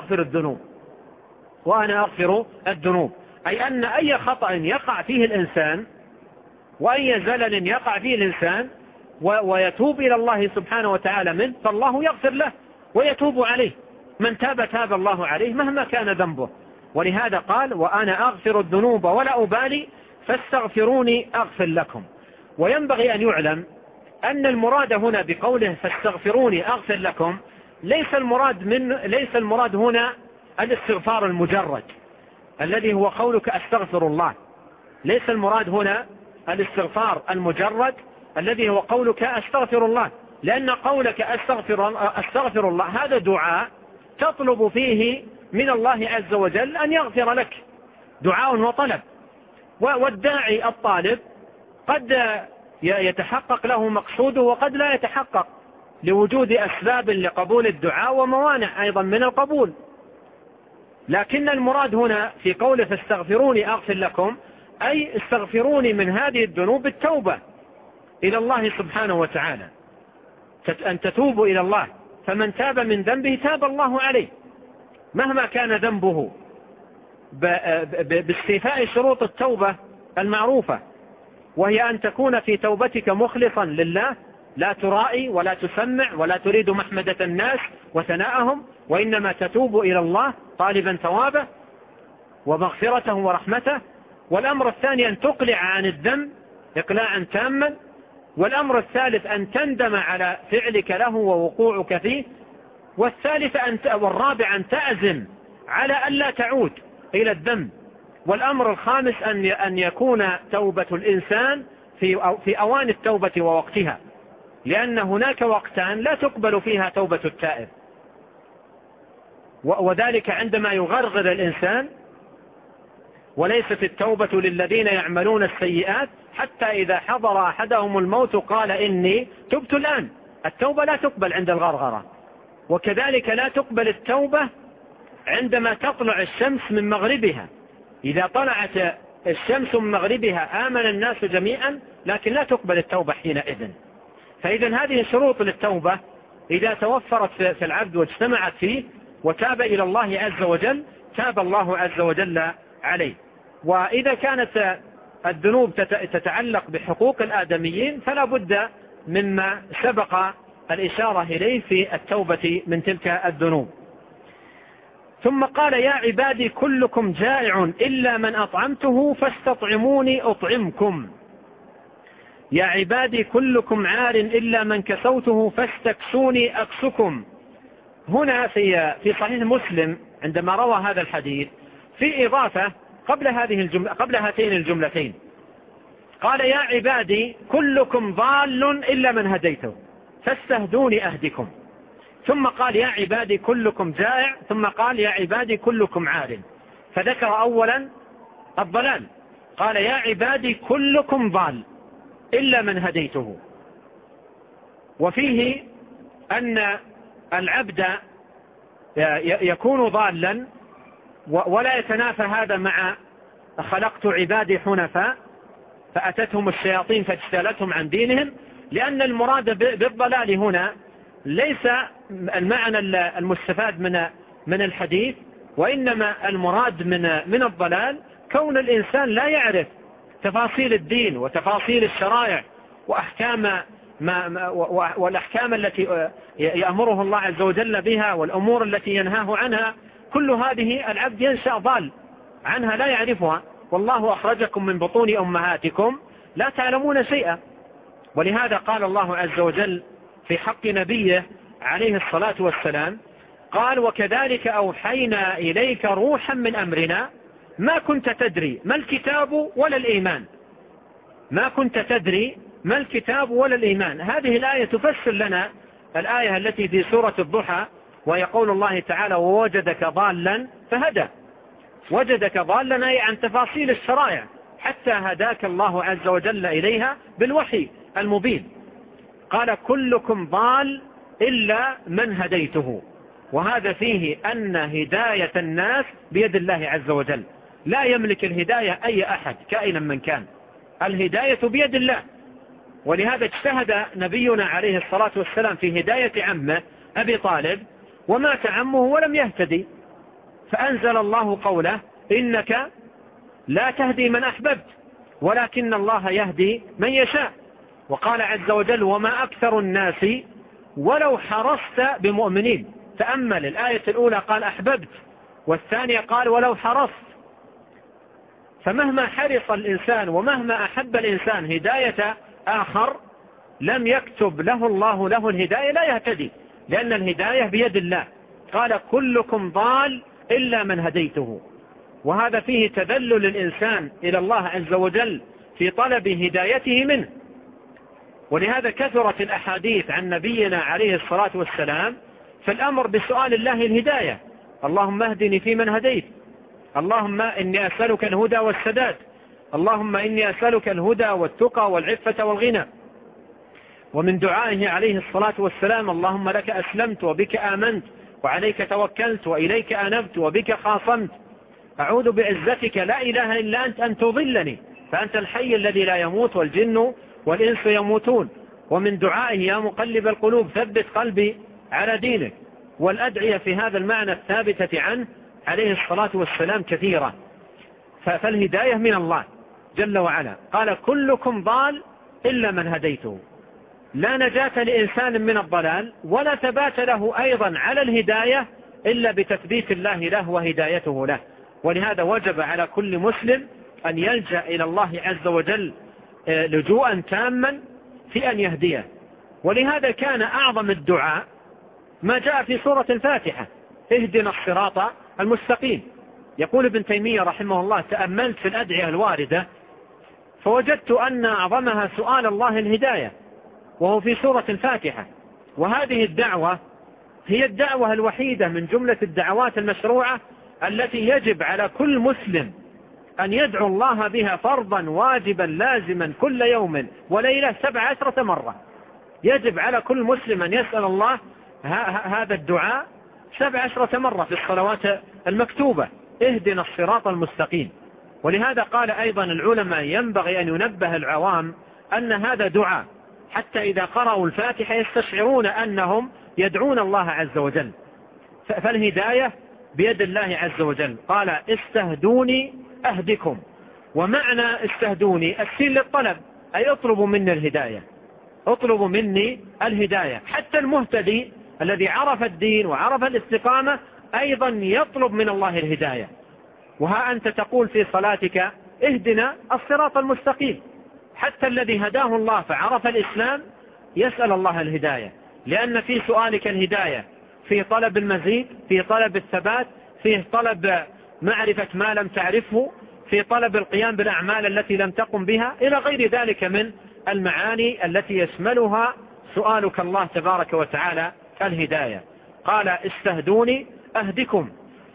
Speaker 2: أغفر الذنوب، أي أن أي خطأ يقع فيه الإنسان وأي زلل يقع فيه الإنسان ويتوب إلى الله سبحانه وتعالى منه، فالله يغفر له ويتوب عليه. من تاب الله عليه مهما كان ذنبه. ولهذا قال وأنا أغفر الذنوب ولا أبالي فاستغفروني أغفر لكم. وينبغي أن يعلم أن المراد هنا بقوله فاستغفروني أغفر لكم ليس المراد هنا الاستغفار المجرد الذي هو قولك أستغفر الله، ليس المراد هنا الاستغفار المجرد الذي هو قولك أستغفر الله، لأن قولك أستغفر الله هذا دعاء تطلب فيه من الله عز وجل أن يغفر لك، دعاء وطلب. والداعي الطالب قد يتحقق له مقصوده وقد لا يتحقق لوجود أسباب لقبول الدعاء وموانع أيضا من القبول. لكن المراد هنا في قوله فاستغفروني أغفر لكم أي استغفروني من هذه الذنوب بالتوبة إلى الله سبحانه وتعالى، أن تتوبوا إلى الله، فمن تاب من ذنبه تاب الله عليه مهما كان ذنبه باستيفاء شروط التوبة المعروفة، وهي أن تكون في توبتك مخلصا لله، لا ترائي ولا تسمع ولا تريد محمدة الناس وثناءهم، وإنما تتوب إلى الله طالبا ثوابه ومغفرته ورحمته. والأمر الثاني أن تقلع عن الذنب إقلاعا تاما. والأمر الثالث أن تندم على فعلك له ووقوعك فيه. والرابع أن تعزم على ألا تعود إلى الذنب. والأمر الخامس أن يكون توبة الإنسان في أوان التوبة ووقتها، لأن هناك وقتان لا تقبل فيها توبة التائب، وذلك عندما يغرغر الإنسان. وليست التوبة للذين يعملون السيئات حتى إذا حضر أحدهم الموت قال إني تبت الآن. التوبة لا تقبل عند الغرغرة، وكذلك لا تقبل التوبة عندما تطلع الشمس من مغربها. إذا طلعت الشمس من مغربها آمن الناس جميعا، لكن لا تقبل التوبة حينئذ. فإذا هذه شروط للتوبة إذا توفرت في العبد واجتمعت فيه وتاب إلى الله عز وجل تاب الله عز وجل عليه. وإذا كانت الذنوب تتعلق بحقوق الآدميين فلا بد مما سبق الإشارة إليه في التوبة من تلك الذنوب. ثم قال يا عبادي كلكم جائع إلا من أطعمته فاستطعموني أطعمكم. يا عبادي كلكم عار إلا من كسوته فاستكسوني أكسكم. هنا في صحيح مسلم عندما روى هذا الحديث في إضافة قبل هاتين الجملتين، قال يا عبادي كلكم ضال إلا من هديته فاستهدوني أهدكم. ثم قال يا عبادي كلكم جائع، ثم قال يا عبادي كلكم عار، فذكر أولا الضلال، قال يا عبادي كلكم ضال إلا من هديته. وفيه أن العبد يكون ضالا ولا يتنافى هذا مع خلقت عبادي حنفاء فأتتهم الشياطين فاجتالتهم عن دينهم، لأن المراد بالضلال هنا ليس المعنى المستفاد من الحديث، وإنما المراد من الضلال كون الإنسان لا يعرف تفاصيل الدين وتفاصيل الشرائع والأحكام التي يأمره الله عز وجل بها والأمور التي ينهاه عنها. كل هذه العبد ينشأ ضال عنها لا يعرفها، والله أخرجكم من بطون أمهاتكم لا تعلمون شيئا. ولهذا قال الله عز وجل في حق نبيه عليه الصلاة والسلام قال وكذلك أوحينا إليك روحا من أمرنا ما كنت تدري ما الكتاب ولا الإيمان. ما كنت تدري ما الكتاب ولا الإيمان. هذه الآية تفسر لنا الآية التي في سورة الضحى ويقول الله تعالى ووجدك ضالا فهدى. وجدك ضالا أي عن تفاصيل الشرائع حتى هداك الله عز وجل إليها بالوحي المبين. قال كلكم ضال إلا من هديته، وهذا فيه أن هداية الناس بيد الله عز وجل، لا يملك الهداية أي أحد كائنا من كان، الهداية بيد الله. ولهذا اجتهد نبينا عليه الصلاة والسلام في هداية عمه أبي طالب ومات عمه ولم يهتدي، فأنزل الله قوله إنك لا تهدي من أحببت ولكن الله يهدي من يشاء. وقال عز وجل وما أكثر الناس ولو حرصت بمؤمنين. تأمل الآية الأولى قال أحببت، والثانية قال ولو حرصت. فمهما حرص الإنسان ومهما أحب الإنسان هداية آخر لم يكتب له الله له الهداية لا يهتدي، لأن الهداية بيد الله. قال كلكم ضال إلا من هديته، وهذا فيه تذلل الإنسان إلى الله عز وجل في طلب هدايته منه. ولهذا كثرت الأحاديث عن نبينا عليه الصلاة والسلام في الأمر بسؤال الله الهداية. اللهم اهدني فيمن هديت، اللهم إني أسألك الهدى والسداد، اللهم إني أسألك الهدى والتقى والعفة والغنى. ومن دعائه عليه الصلاة والسلام اللهم لك أسلمت وبك آمنت وعليك توكلت وإليك أنبت وبك خاصمت، أعوذ بعزتك لا إله إلا أنت أن تضلني فأنت الحي الذي لا يموت والجن والإنس يموتون. ومن دعائه يا مقلب القلوب ثبت قلبي على دينك. والأدعية في هذا المعنى الثابتة عنه عليه الصلاة والسلام كثيرة. فالهداية من الله جل وعلا. قال كلكم ضال إلا من هديته، لا نجاة لإنسان من الضلال ولا ثبات له أيضا على الهداية إلا بتثبيت الله له وهدايته له. ولهذا وجب على كل مسلم أن يلجأ إلى الله عز وجل لجوءا تاما في أن يهديه. ولهذا كان أعظم الدعاء ما جاء في سورة الفاتحة اهدنا الصراط المستقيم. يقول ابن تيمية رحمه الله تأملت في الأدعية الواردة فوجدت أن أعظمها سؤال الله الهداية وهو في سورة الفاتحة. وهذه الدعوة هي الدعوة الوحيدة من جملة الدعوات المشروعة التي يجب على كل مسلم أن يدعو الله بها فرضا واجبا لازما كل يوم وليلة 17 مرة. يجب على كل مسلم أن يسأل الله هذا الدعاء 17 مرة في الصلوات المكتوبة اهدنا الصراط المستقيم. ولهذا قال أيضا العلماء ينبغي أن ينبه العوام أن هذا دعاء حتى إذا قرأوا الفاتحة يستشعرون أنهم يدعون الله عز وجل. فالهداية بيد الله عز وجل. قال استهدوني أهدكم، ومعنى استهدوني السين للطلب أي اطلبوا مني الهداية، اطلبوا مني الهداية. حتى المهتدي الذي عرف الدين وعرف الاستقامة أيضا يطلب من الله الهداية. وها أنت تقول في صلاتك اهدنا الصراط المستقيم. حتى الذي هداه الله فعرف الإسلام يسأل الله الهداية، لأن في سؤالك الهداية في طلب المزيد، في طلب الثبات، في طلب معرفة ما لم تعرفه، في طلب القيام بالأعمال التي لم تقم بها، إلى غير ذلك من المعاني التي يشملها سؤالك الله تبارك وتعالى الهداية. قال استهدوني أهدكم.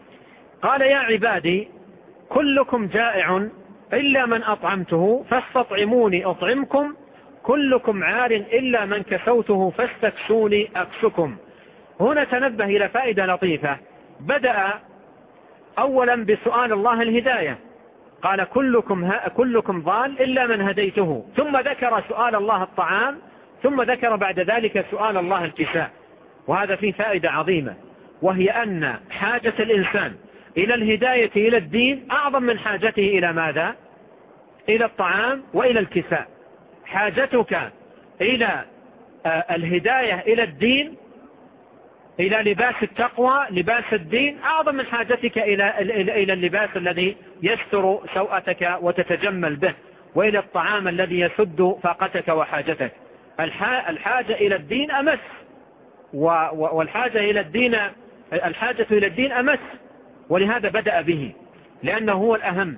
Speaker 2: قال يا عبادي كلكم جائع إلا من أطعمته فاستطعموني أطعمكم، كلكم عار إلا من كسوته فاستكسوني أكسكم. هنا تنبه إلى فائدة لطيفة. بدأ أولا بسؤال الله الهداية، قال كلكم ضال إلا من هديته، ثم ذكر سؤال الله الطعام، ثم ذكر بعد ذلك سؤال الله الكساء. وهذا فيه فائدة عظيمة، وهي أن حاجة الإنسان إلى الهداية إلى الدين أعظم من حاجته إلى ماذا؟ إلى الطعام وإلى الكساء. حاجتك إلى الهداية إلى الدين، إلى لباس التقوى لباس الدين، أعظم من حاجتك إلى اللباس الذي يستر سوءتك وتتجمل به، وإلى الطعام الذي يسد فاقتك وحاجتك. الحاجة إلى الدين أمس، والحاجة إلى الدين الحاجة إلى الدين أمس، ولهذا بدأ به لأنه هو الأهم.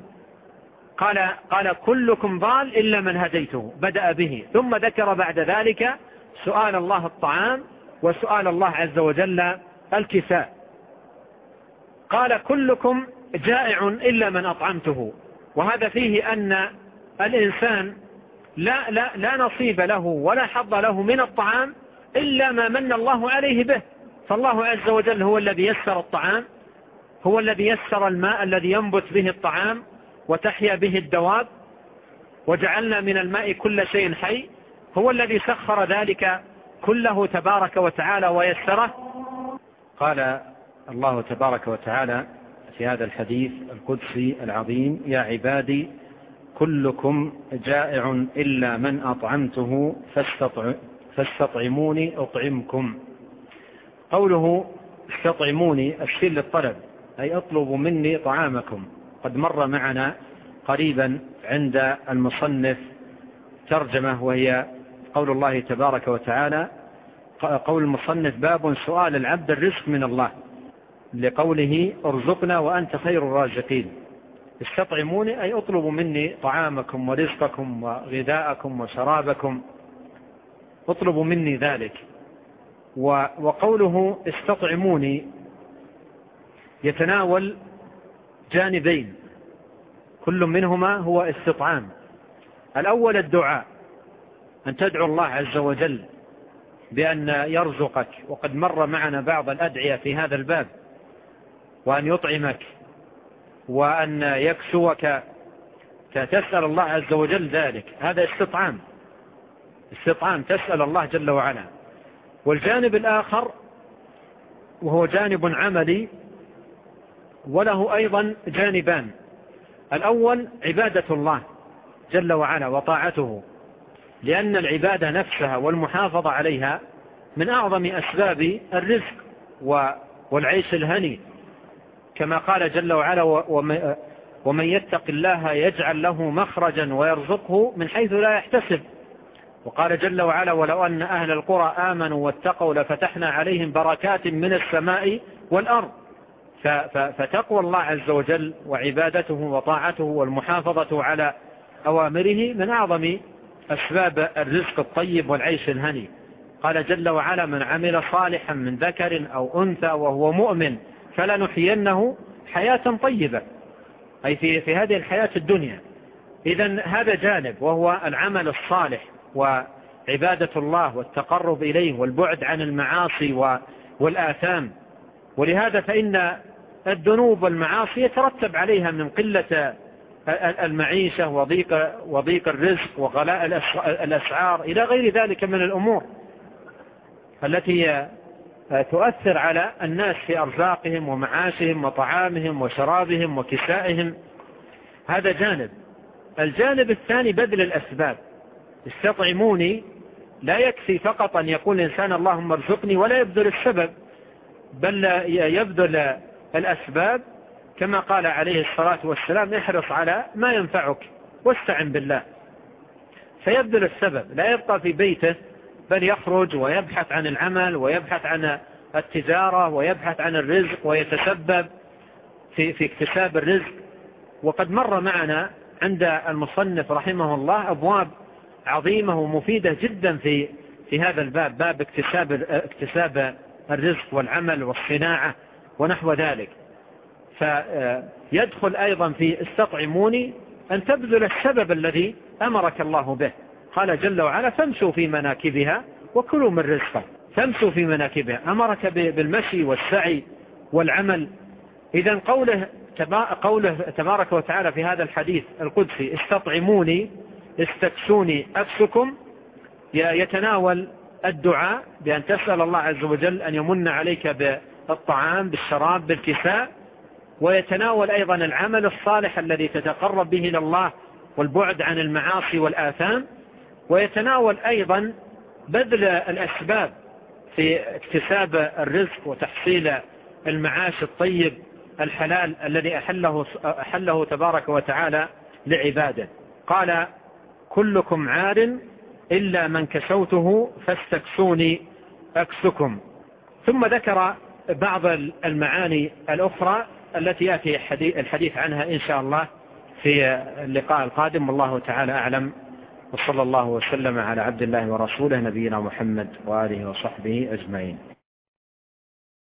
Speaker 2: قال كلكم ضال إلا من هديته، بدأ به، ثم ذكر بعد ذلك سؤال الله الطعام، وسؤال الله عز وجل الكساء. قال كلكم جائع إلا من أطعمته، وهذا فيه أن الإنسان لا نصيب له ولا حظ له من الطعام إلا ما من الله عليه به. فالله عز وجل هو الذي يسر الطعام، هو الذي يسر الماء الذي ينبت به الطعام وتحيا به الدواب، وجعلنا من الماء كل شيء حي، هو الذي سخر ذلك كله تبارك وتعالى ويسره. قال الله تبارك وتعالى في هذا الحديث القدسي العظيم: يا عبادي كلكم جائع إلا من أطعمته فاستطعموني أطعمكم. قوله استطعموني الشيء للطلب، أي اطلبوا مني طعامكم. قد مر معنا قريبا عند المصنف ترجمة، وهي قول الله تبارك وتعالى، قول المصنف: باب سؤال العبد الرزق من الله، لقوله ارزقنا وأنت خير الرازقين. استطعموني أي اطلبوا مني طعامكم ورزقكم وغذاءكم وشرابكم، اطلبوا مني ذلك. وقوله استطعموني يتناول جانبين، كل منهما هو استطعام. الأول الدعاء، أن تدعو الله عز وجل بأن يرزقك، وقد مر معنا بعض الأدعية في هذا الباب، وأن يطعمك وأن يكسوك، فتسأل الله عز وجل ذلك، هذا استطعام تسأل الله جل وعلا. والجانب الآخر وهو جانب عملي، وله أيضا جانبان: الأول عبادة الله جل وعلا وطاعته، لأن العبادة نفسها والمحافظة عليها من أعظم أسباب الرزق والعيش الهني، كما قال جل وعلا: ومن يتق الله يجعل له مخرجا ويرزقه من حيث لا يحتسب. وقال جل وعلا: ولو أن أهل القرى آمنوا واتقوا لفتحنا عليهم بركات من السماء والأرض. فتقوى الله عز وجل وعبادته وطاعته والمحافظة على أوامره من أعظم أسباب الرزق الطيب والعيش الهني. قال جل وعلا: من عمل صالحا من ذكر أو أنثى وهو مؤمن فلنحيينه حياة طيبة، أي في هذه الحياة الدنيا. إذن هذا جانب، وهو العمل الصالح وعبادة الله والتقرب إليه والبعد عن المعاصي والآثام. ولهذا فإن الذنوب والمعاصي يترتب عليها من قلة المعيشة وضيق الرزق وغلاء الأسعار إلى غير ذلك من الأمور التي تؤثر على الناس في أرزاقهم ومعاشهم وطعامهم وشرابهم وكسائهم. هذا جانب. الجانب الثاني بذل الأسباب. استطعموني لا يكفي فقط أن يقول الإنسان اللهم ارزقني ولا يبذل السبب، بل يبذل الأسباب، كما قال عليه الصلاة والسلام: احرص على ما ينفعك واستعن بالله. فيبذل السبب، لا يبقى في بيته، بل يخرج ويبحث عن العمل ويبحث عن التجارة ويبحث عن الرزق ويتسبب في اكتساب الرزق. وقد مر معنا عند المصنف رحمه الله أبواب عظيمة ومفيدة جدا في هذا الباب، باب اكتساب الرزق والعمل والصناعة ونحو ذلك. فيدخل أيضا في استطعموني أن تبذل السبب الذي أمرك الله به. قال جل وعلا: فامشوا في مناكبها وكلوا من رزقه. فامشوا في مناكبها، أمرك بالمشي والسعي والعمل. إذن قوله تبارك وتعالى في هذا الحديث القدسي: استطعموني استكسوني أكسكم، يتناول الدعاء بأن تسأل الله عز وجل أن يمن عليك بالطعام بالشراب بالكساء، ويتناول أيضا العمل الصالح الذي تتقرب به إلى الله والبعد عن المعاصي والآثام، ويتناول أيضا بذل الأسباب في اكتساب الرزق وتحصيل المعاش الطيب الحلال الذي أحله تبارك وتعالى لعباده. قال: كلكم عار إلا من كسوته فاستكسوني أكسكم. ثم ذكر بعض المعاني الأخرى التي يأتي الحديث عنها إن شاء الله في اللقاء القادم، والله تعالى أعلم. وصلى الله وسلم على عبد الله ورسوله نبينا محمد وآله وصحبه أجمعين.